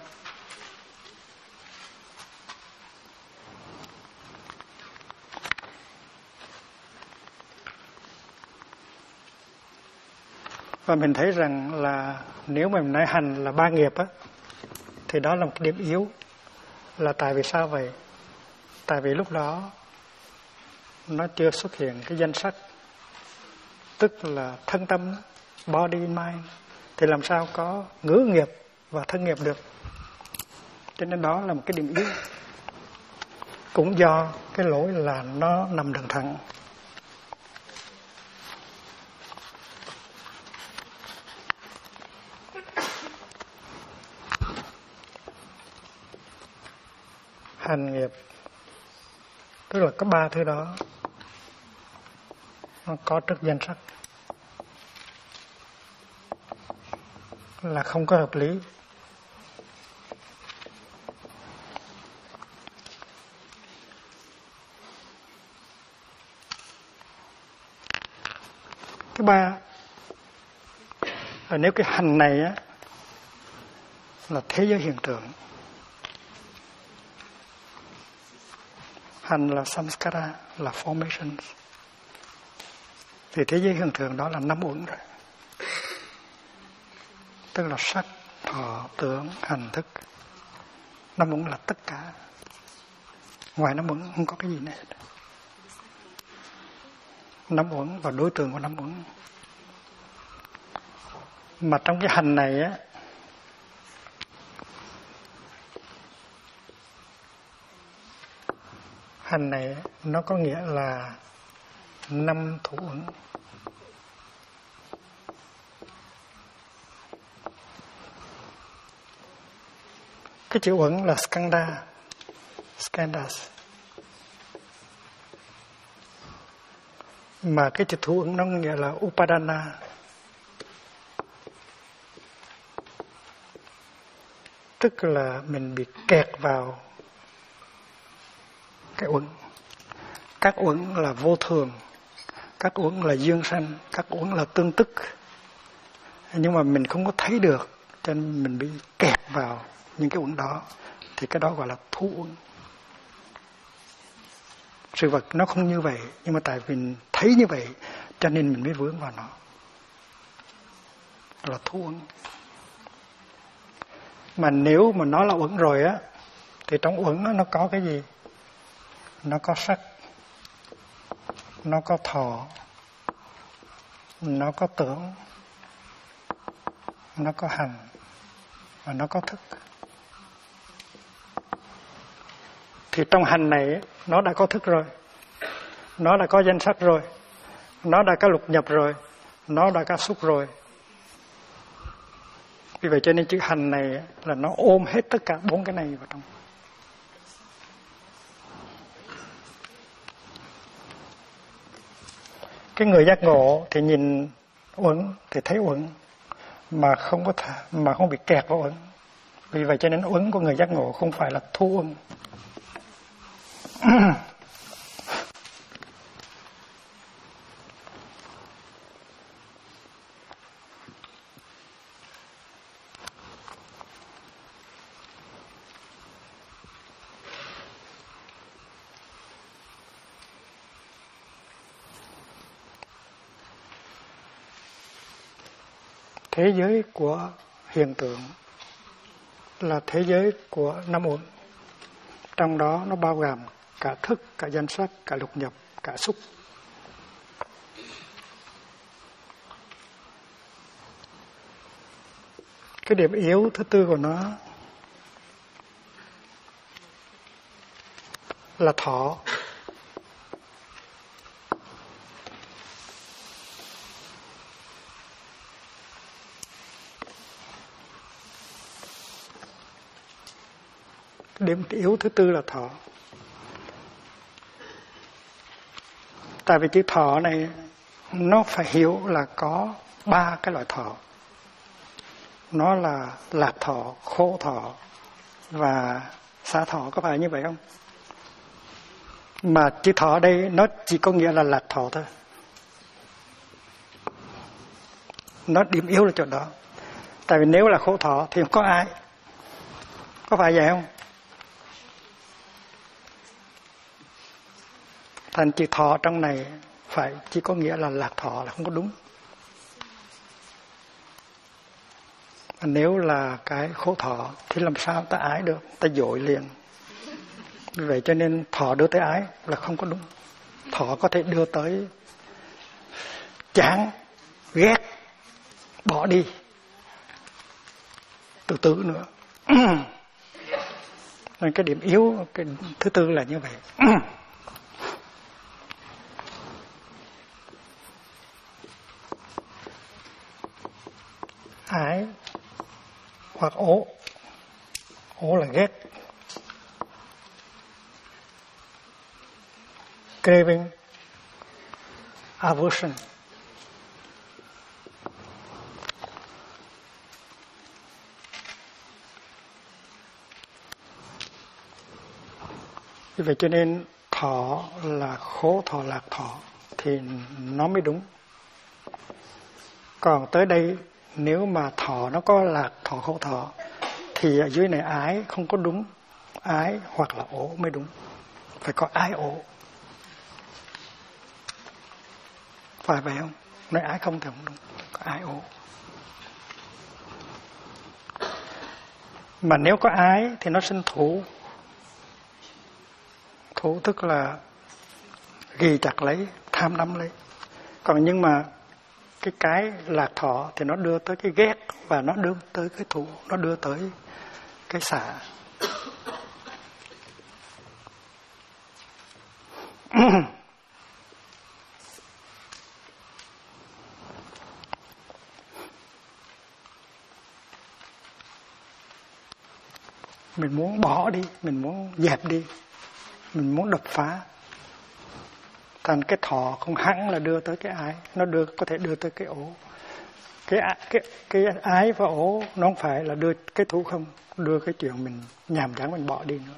Và mình thấy rằng là nếu mà mình nói hành là ba nghiệp á, thì đó là một cái điểm yếu. Là tại vì sao vậy? Tại vì lúc đó nó chưa xuất hiện cái danh sắc, tức là thân tâm, body, mind, thì làm sao có ngữ nghiệp và thân nghiệp được. Cho nên đó là một cái điểm yếu. Cũng do cái lỗi là nó nằm đường thẳng. Hành nghiệp tức là có ba thứ đó, nó có trước danh sắc, là không có hợp lý. Thứ ba là nếu cái hành này á là thế giới hiện tượng, hành là samskara, là formation, thì thế giới hiện tượng đó là năm uẩn rồi, tức là sắc, thọ, tưởng, hành, thức. Năm uẩn là tất cả, ngoài năm uẩn không có cái gì nữa. Năm uẩn và đối tượng của năm uẩn. Mà trong cái hành này á, hành này nó có nghĩa là năm thủ uẩn. Cái chữ uẩn là skanda, skandas. Mà cái chữ thủ uẩn nó nghĩa là upadana. Tức là mình bị kẹt vào cái uẩn. Các uẩn là vô thường, các uẩn là dương sanh, các uẩn là tương tức. Nhưng mà mình không có thấy được, cho nên mình bị kẹt vào những cái uẩn đó, thì cái đó gọi là thú uẩn. Sự vật nó không như vậy, nhưng mà tại vì mình thấy như vậy cho nên mình mới vướng vào nó, là thú uẩn. Mà nếu mà nó là uẩn rồi á, thì trong uẩn nó có cái gì? Nó có sắc, nó có thọ, nó có tưởng, nó có hành, và nó có thức. Thì trong hành này nó đã có thức rồi, nó đã có danh sắc rồi, nó đã có lục nhập rồi, nó đã có xúc rồi. Vì vậy cho nên chữ hành này là nó ôm hết tất cả 4 cái này vào trong. Cái người giác ngộ thì nhìn uẩn thì thấy uẩn, mà không bị kẹt vào uẩn. Vì vậy cho nên uẩn của người giác ngộ không phải là thu uẩn. Thế giới của hiện tượng là thế giới của 5 uẩn. Trong đó nó bao gồm cả thức, cả danh sắc, cả lục nhập, cả xúc. Cái điểm yếu thứ tư của nó là thọ. Điểm yếu thứ tư là thọ. Tại vì chữ thọ này nó phải hiểu là có 3 cái loại thọ. Nó là lạc thọ, khổ thọ và xả thọ, có phải như vậy không? Mà chữ thọ ở đây nó chỉ có nghĩa là lạc thọ thôi. Nó điểm yếu là chỗ đó. Tại vì nếu là khổ thọ thì không có ai. Có phải vậy không? Thành chữ thọ trong này phải chỉ có nghĩa là lạc thọ là không có đúng. Nếu là cái khổ thọ thì làm sao ta ái được, ta dội liền. Vì vậy cho nên thọ đưa tới ái là không có đúng. Thọ có thể đưa tới chán, ghét, bỏ đi, tự tử nữa. Nên cái điểm yếu cái thứ tư là như vậy. Ái hoặc ố. Ố là ghét. Craving, aversion. Vì vậy cho nên thọ là khổ thọ, lạc thọ thì nó mới đúng. Còn tới đây nếu mà thọ nó có lạc thọ, khổ thọ thì ở dưới này ái không có đúng. Ái hoặc là ố mới đúng. Phải có ái ố. Phải vậy không? Nói ái không thì không đúng. Có ái ố. Mà nếu có ái thì nó sinh thủ. Thủ tức là ghi chặt lấy, tham nắm lấy. Còn nhưng mà cái lạc thọ thì nó đưa tới cái ghét và nó đưa tới cái thủ, nó đưa tới cái xả. Mình muốn bỏ đi, mình muốn dẹp đi, mình muốn đập phá. Thành cái thọ không hẳn là đưa tới cái ái, nó có thể đưa tới cái ố. Cái ái và ố nó không phải là đưa cái thủ không, đưa cái chuyện mình nhàm chán mình bỏ đi nữa.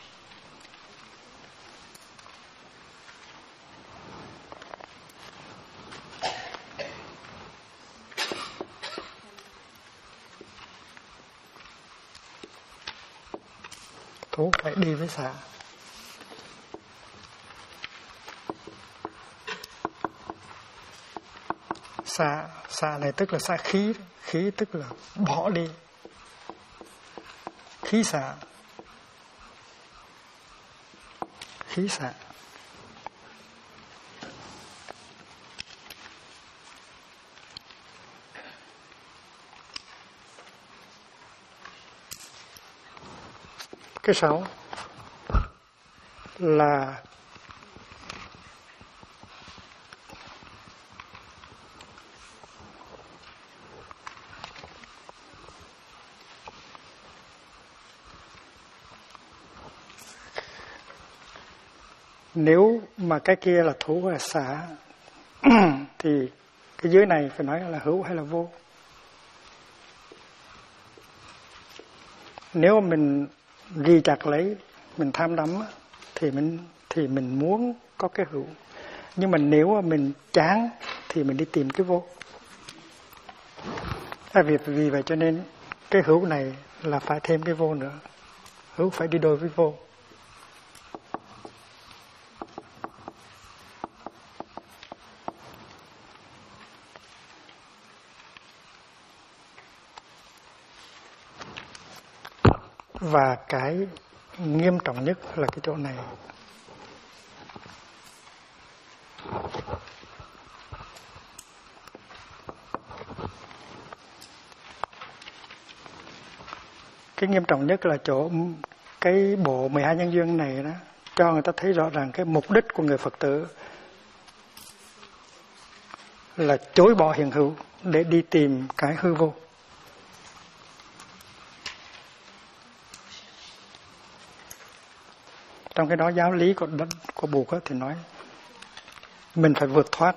Thủ phải đi với xả. Xả này tức là xả khí. Khí tức là bỏ đi. Khí xả. Khí xả. Cái 6 là Nếu mà cái kia là thủ hay là xả thì cái giới này phải nói là hữu hay là vô. Nếu mình ghi chặt lấy, mình tham đắm thì mình muốn có cái hữu. Nhưng mà nếu mà mình chán thì mình đi tìm cái vô. Vì vậy cho nên cái hữu này là phải thêm cái vô nữa. Hữu phải đi đôi với vô. Và cái nghiêm trọng nhất là cái chỗ này. Cái nghiêm trọng nhất là chỗ cái bộ 12 nhân duyên này đó, cho người ta thấy rõ ràng cái mục đích của người Phật tử là chối bỏ hiện hữu để đi tìm cái hư vô. Trong cái đó giáo lý của Bụt thì nói mình phải vượt thoát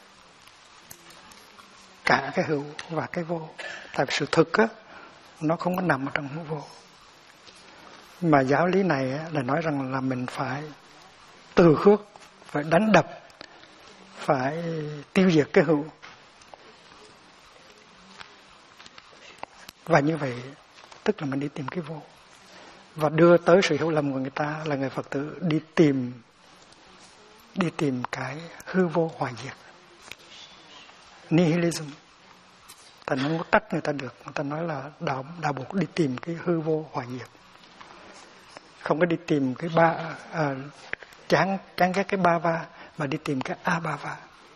cả cái hữu và cái vô. Tại vì sự thực á, nó không có nằm ở trong hữu vô. Mà giáo lý này là nói rằng là mình phải từ khước, phải đánh đập, phải tiêu diệt cái hữu. Và như vậy tức là mình đi tìm cái vô. Và đưa tới sự hiểu lầm của người ta là người Phật tử đi tìm cái hư vô hoại diệt. Nihilism. Ta không có trách người ta được. Người ta nói là đạo Bụt đi tìm cái hư vô hoại diệt. Không có đi tìm cái chán ghét cái ba va, mà đi tìm cái abhava.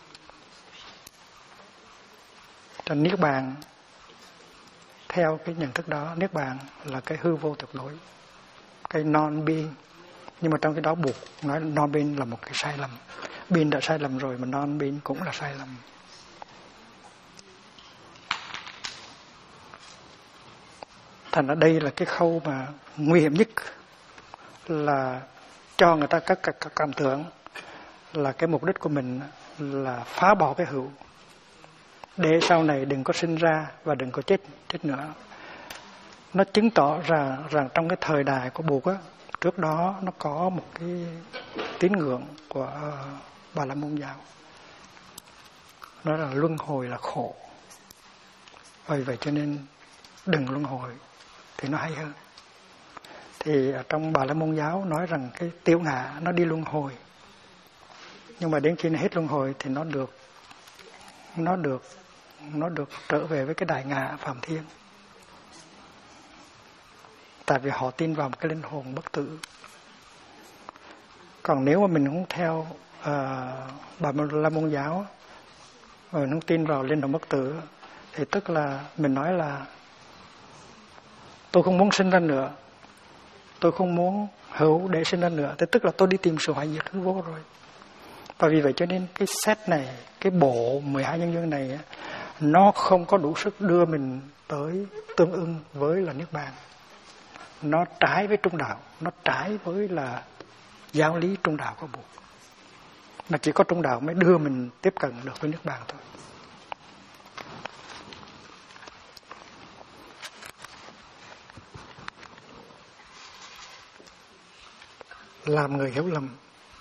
Cho Niết Bàn, theo cái nhận thức đó, Niết Bàn là cái hư vô tuyệt đối, cái non-being. Nhưng mà trong cái đó Bụt nói non-being là một cái sai lầm. Being đã sai lầm rồi mà non-being cũng là sai lầm. Thành ra đây là cái khâu mà nguy hiểm nhất, là cho người ta các cảm tưởng là cái mục đích của mình là phá bỏ cái hữu để sau này đừng có sinh ra và đừng có chết nữa. Nó chứng tỏ rằng trong cái thời đại của Bụt á, trước đó nó có một cái tín ngưỡng của Bà La Môn giáo, nó là luân hồi là khổ. Vì vậy cho nên đừng luân hồi thì nó hay hơn. Thì ở trong Bà La Môn giáo nói rằng cái tiểu ngã nó đi luân hồi, nhưng mà đến khi nó hết luân hồi thì nó được trở về với cái đại ngã Phạm Thiên. Tại vì họ tin vào một cái linh hồn bất tử. Còn nếu mà mình không theo Bà La Môn giáo, rồi không tin vào linh hồn bất tử, thì tức là mình nói là tôi không muốn sinh ra nữa, tôi không muốn hữu để sinh ra nữa, thì tức là tôi đi tìm sự hoại diệt hư vô rồi. Và vì vậy cho nên cái set này, cái bộ 12 nhân duyên này, nó không có đủ sức đưa mình tới tương ưng với là Niết Bàn. Nó trái với trung đạo, nó trái với là giáo lý trung đạo của Bụt. Mà chỉ có trung đạo mới đưa mình tiếp cận được với Niết Bàn thôi. Làm người hiểu lầm.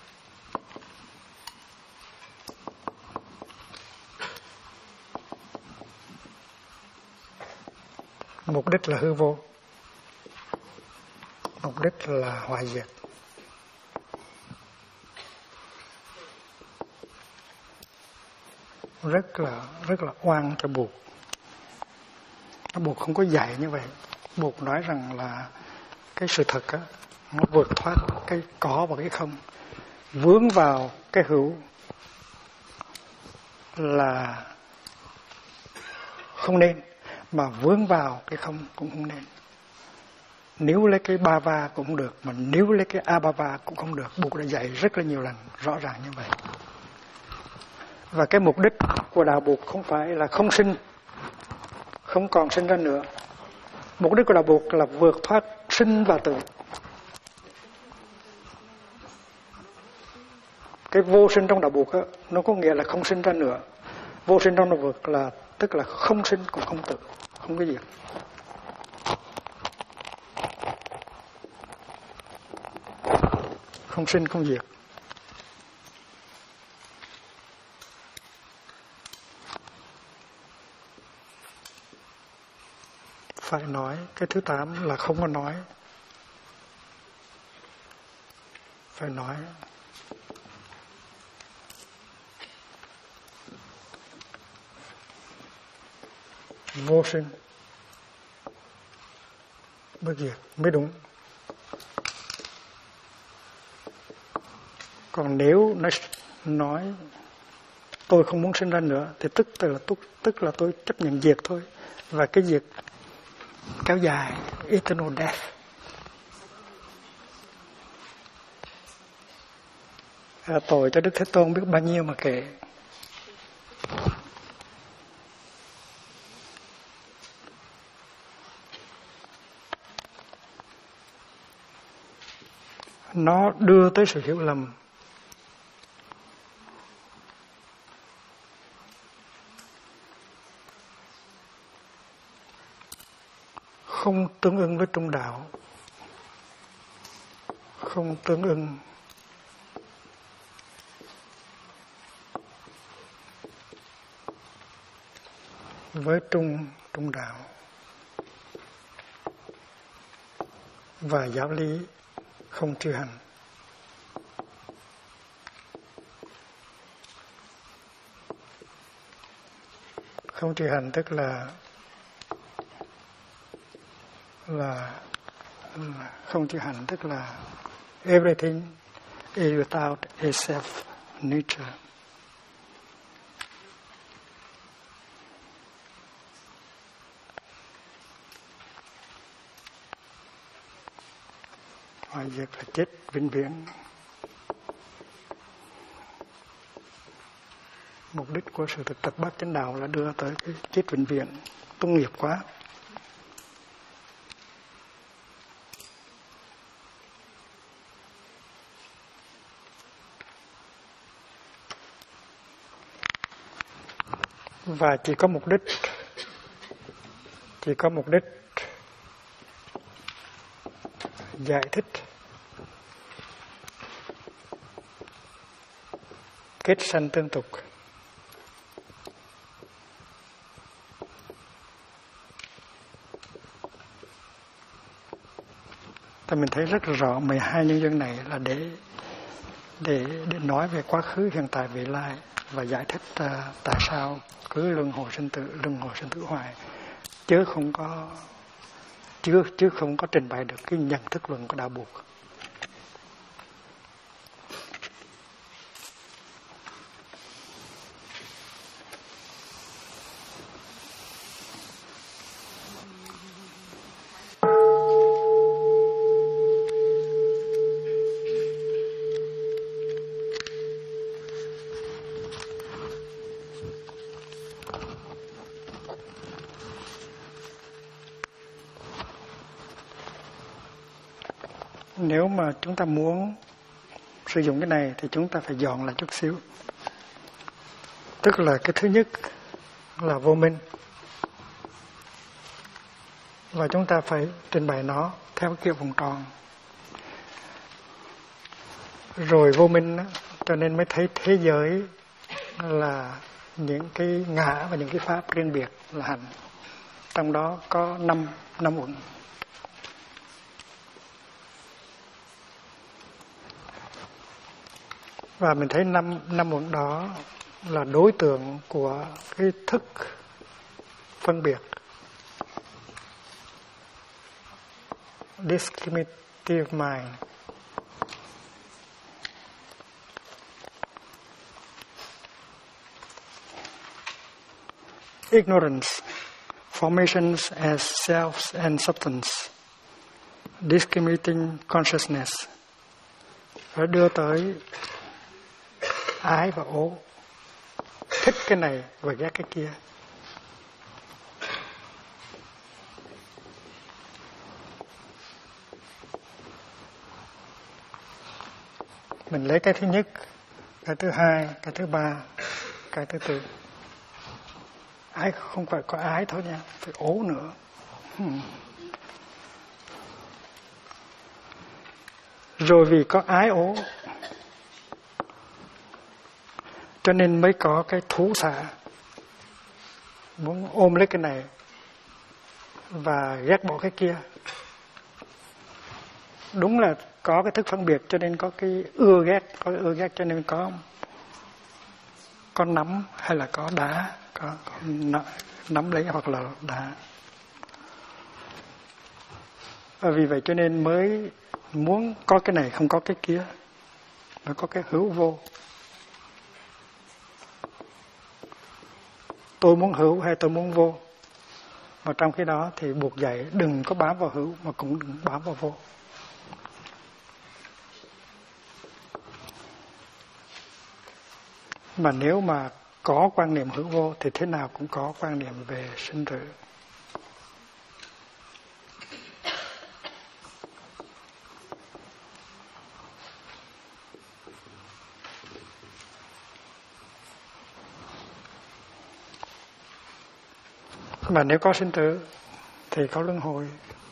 Mục đích là hư vô, mục đích là hoại diệt. Rất là oan cho Bụt. Bụt không có dạy như vậy. Bụt nói rằng là cái sự thật á, nó vượt thoát cái có và cái không. Vướng vào cái hữu là không nên, mà vướng vào cái không cũng không nên. Nếu lấy cái ba va cũng không được, mà nếu lấy cái abhava cũng không được. Bụt đã dạy rất là nhiều lần rõ ràng như vậy. Và cái mục đích của đạo Bụt không phải là không sinh, không còn sinh ra nữa. Mục đích của đạo Bụt là vượt thoát sinh và tử. Cái vô sinh trong đạo buộc á, nó có nghĩa là không sinh ra nữa. Vô sinh trong đạo buộc là tức là không sinh cũng không tử, không có diệt. Không sinh không diệt. Phải nói. Cái thứ 8 là không có nói. Phải nói. Vô sinh bất diệt mới đúng. Còn nếu nó nói tôi không muốn sinh ra nữa thì tức là tôi chấp nhận diệt thôi. Và cái diệt kéo dài, eternal death. Tội cho Đức Thế Tôn biết bao nhiêu mà kể. Nó đưa tới sự hiểu lầm. Không tương ưng với trung đạo. Không tương ưng với trung đạo và giáo lý không trừ hành. Không trừ hành tức là không trừ hành tức là everything is without a self nature. Hoại diệt là chết vĩnh viễn. Mục đích của sự thực tập bát chánh đạo là đưa tới cái chết vĩnh viễn. Tung nghiệp quá. Và chỉ có mục đích giải thích kết sanh tương tục. Ta mình thấy rất rõ 12 nhân duyên này là để nói về quá khứ, hiện tại, vị lai và giải thích tại sao cứ luân hồi sinh tử hoài, chứ không có trình bày được cái nhận thức luận của đạo buộc. Nếu mà chúng ta muốn sử dụng cái này thì chúng ta phải dọn lại chút xíu. Tức là cái thứ nhất là vô minh. Và chúng ta phải trình bày nó theo kiểu vòng tròn. Rồi vô minh đó, cho nên mới thấy thế giới là những cái ngã và những cái pháp riêng biệt là hành. Trong đó có năm uẩn. Và mình thấy năm uẩn đó là đối tượng của cái thức phân biệt, discriminative mind. Ignorance, formations as selves and substance, discriminating consciousness, và đưa tới ái và ố, thích cái này và ghét cái kia. Mình lấy cái thứ nhất cái thứ hai, cái thứ ba, cái thứ tư. Ái không phải có ái thôi nha, phải ố nữa. Rồi vì có ái ố cho nên mới có cái thú xả, muốn ôm lấy cái này và ghét bỏ cái kia. Đúng là có cái thức phân biệt cho nên có cái ưa ghét, có cái ưa ghét cho nên có nắm hay là có đá, có nắm lấy hoặc là đá. Và vì vậy cho nên mới muốn có cái này không có cái kia, mới có cái hữu vô. Tôi muốn hữu hay tôi muốn vô, mà trong khi đó thì buộc dạy đừng có bám vào hữu mà cũng đừng bám vào vô. Mà nếu mà có quan niệm hữu vô thì thế nào cũng có quan niệm về sinh tử. Mà nếu có sinh tử thì có luân hồi.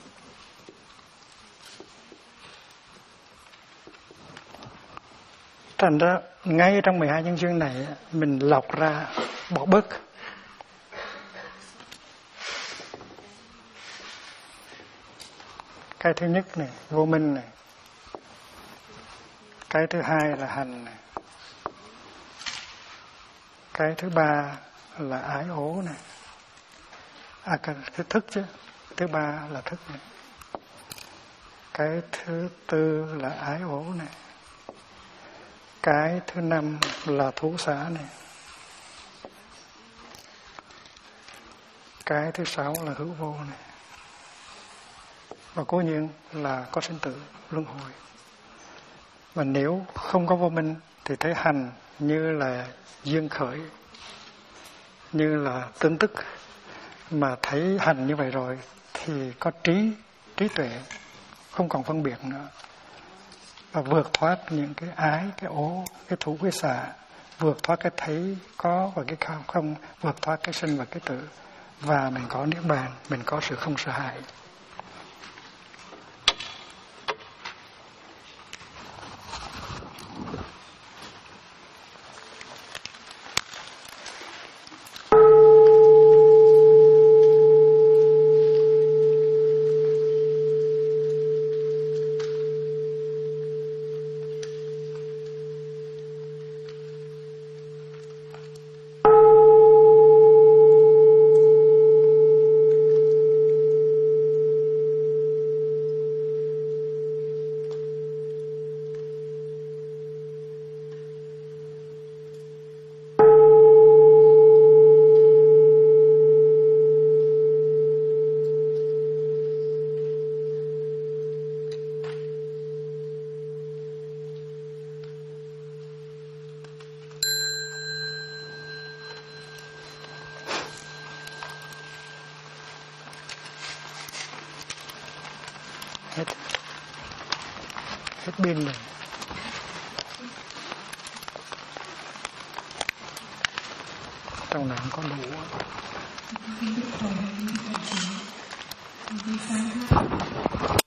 Thành ra ngay trong 12 nhân duyên này mình lọc ra, bỏ bớt. Cái thứ nhất này, vô minh này. Cái thứ hai là hành này. Cái thứ ba là ái ố này. Cái thức chứ. Thứ ba là thức này. Cái thứ tư là ái ố này. Cái thứ năm là thú xả này. Cái thứ sáu là hữu vô này. Và cố nhiên là có sinh tử, luân hồi. Và nếu không có vô minh thì thấy hành như là duyên khởi, như là tương tức. Mà thấy hành như vậy rồi thì có trí tuệ, không còn phân biệt nữa. Và vượt thoát những cái ái, cái ố, cái thủ, cái xả, vượt thoát cái thấy có và cái không, vượt thoát cái sinh và cái tử. Và mình có niết bàn, mình có sự không sợ hãi. Hết pin rồi. Trong này không có đủ.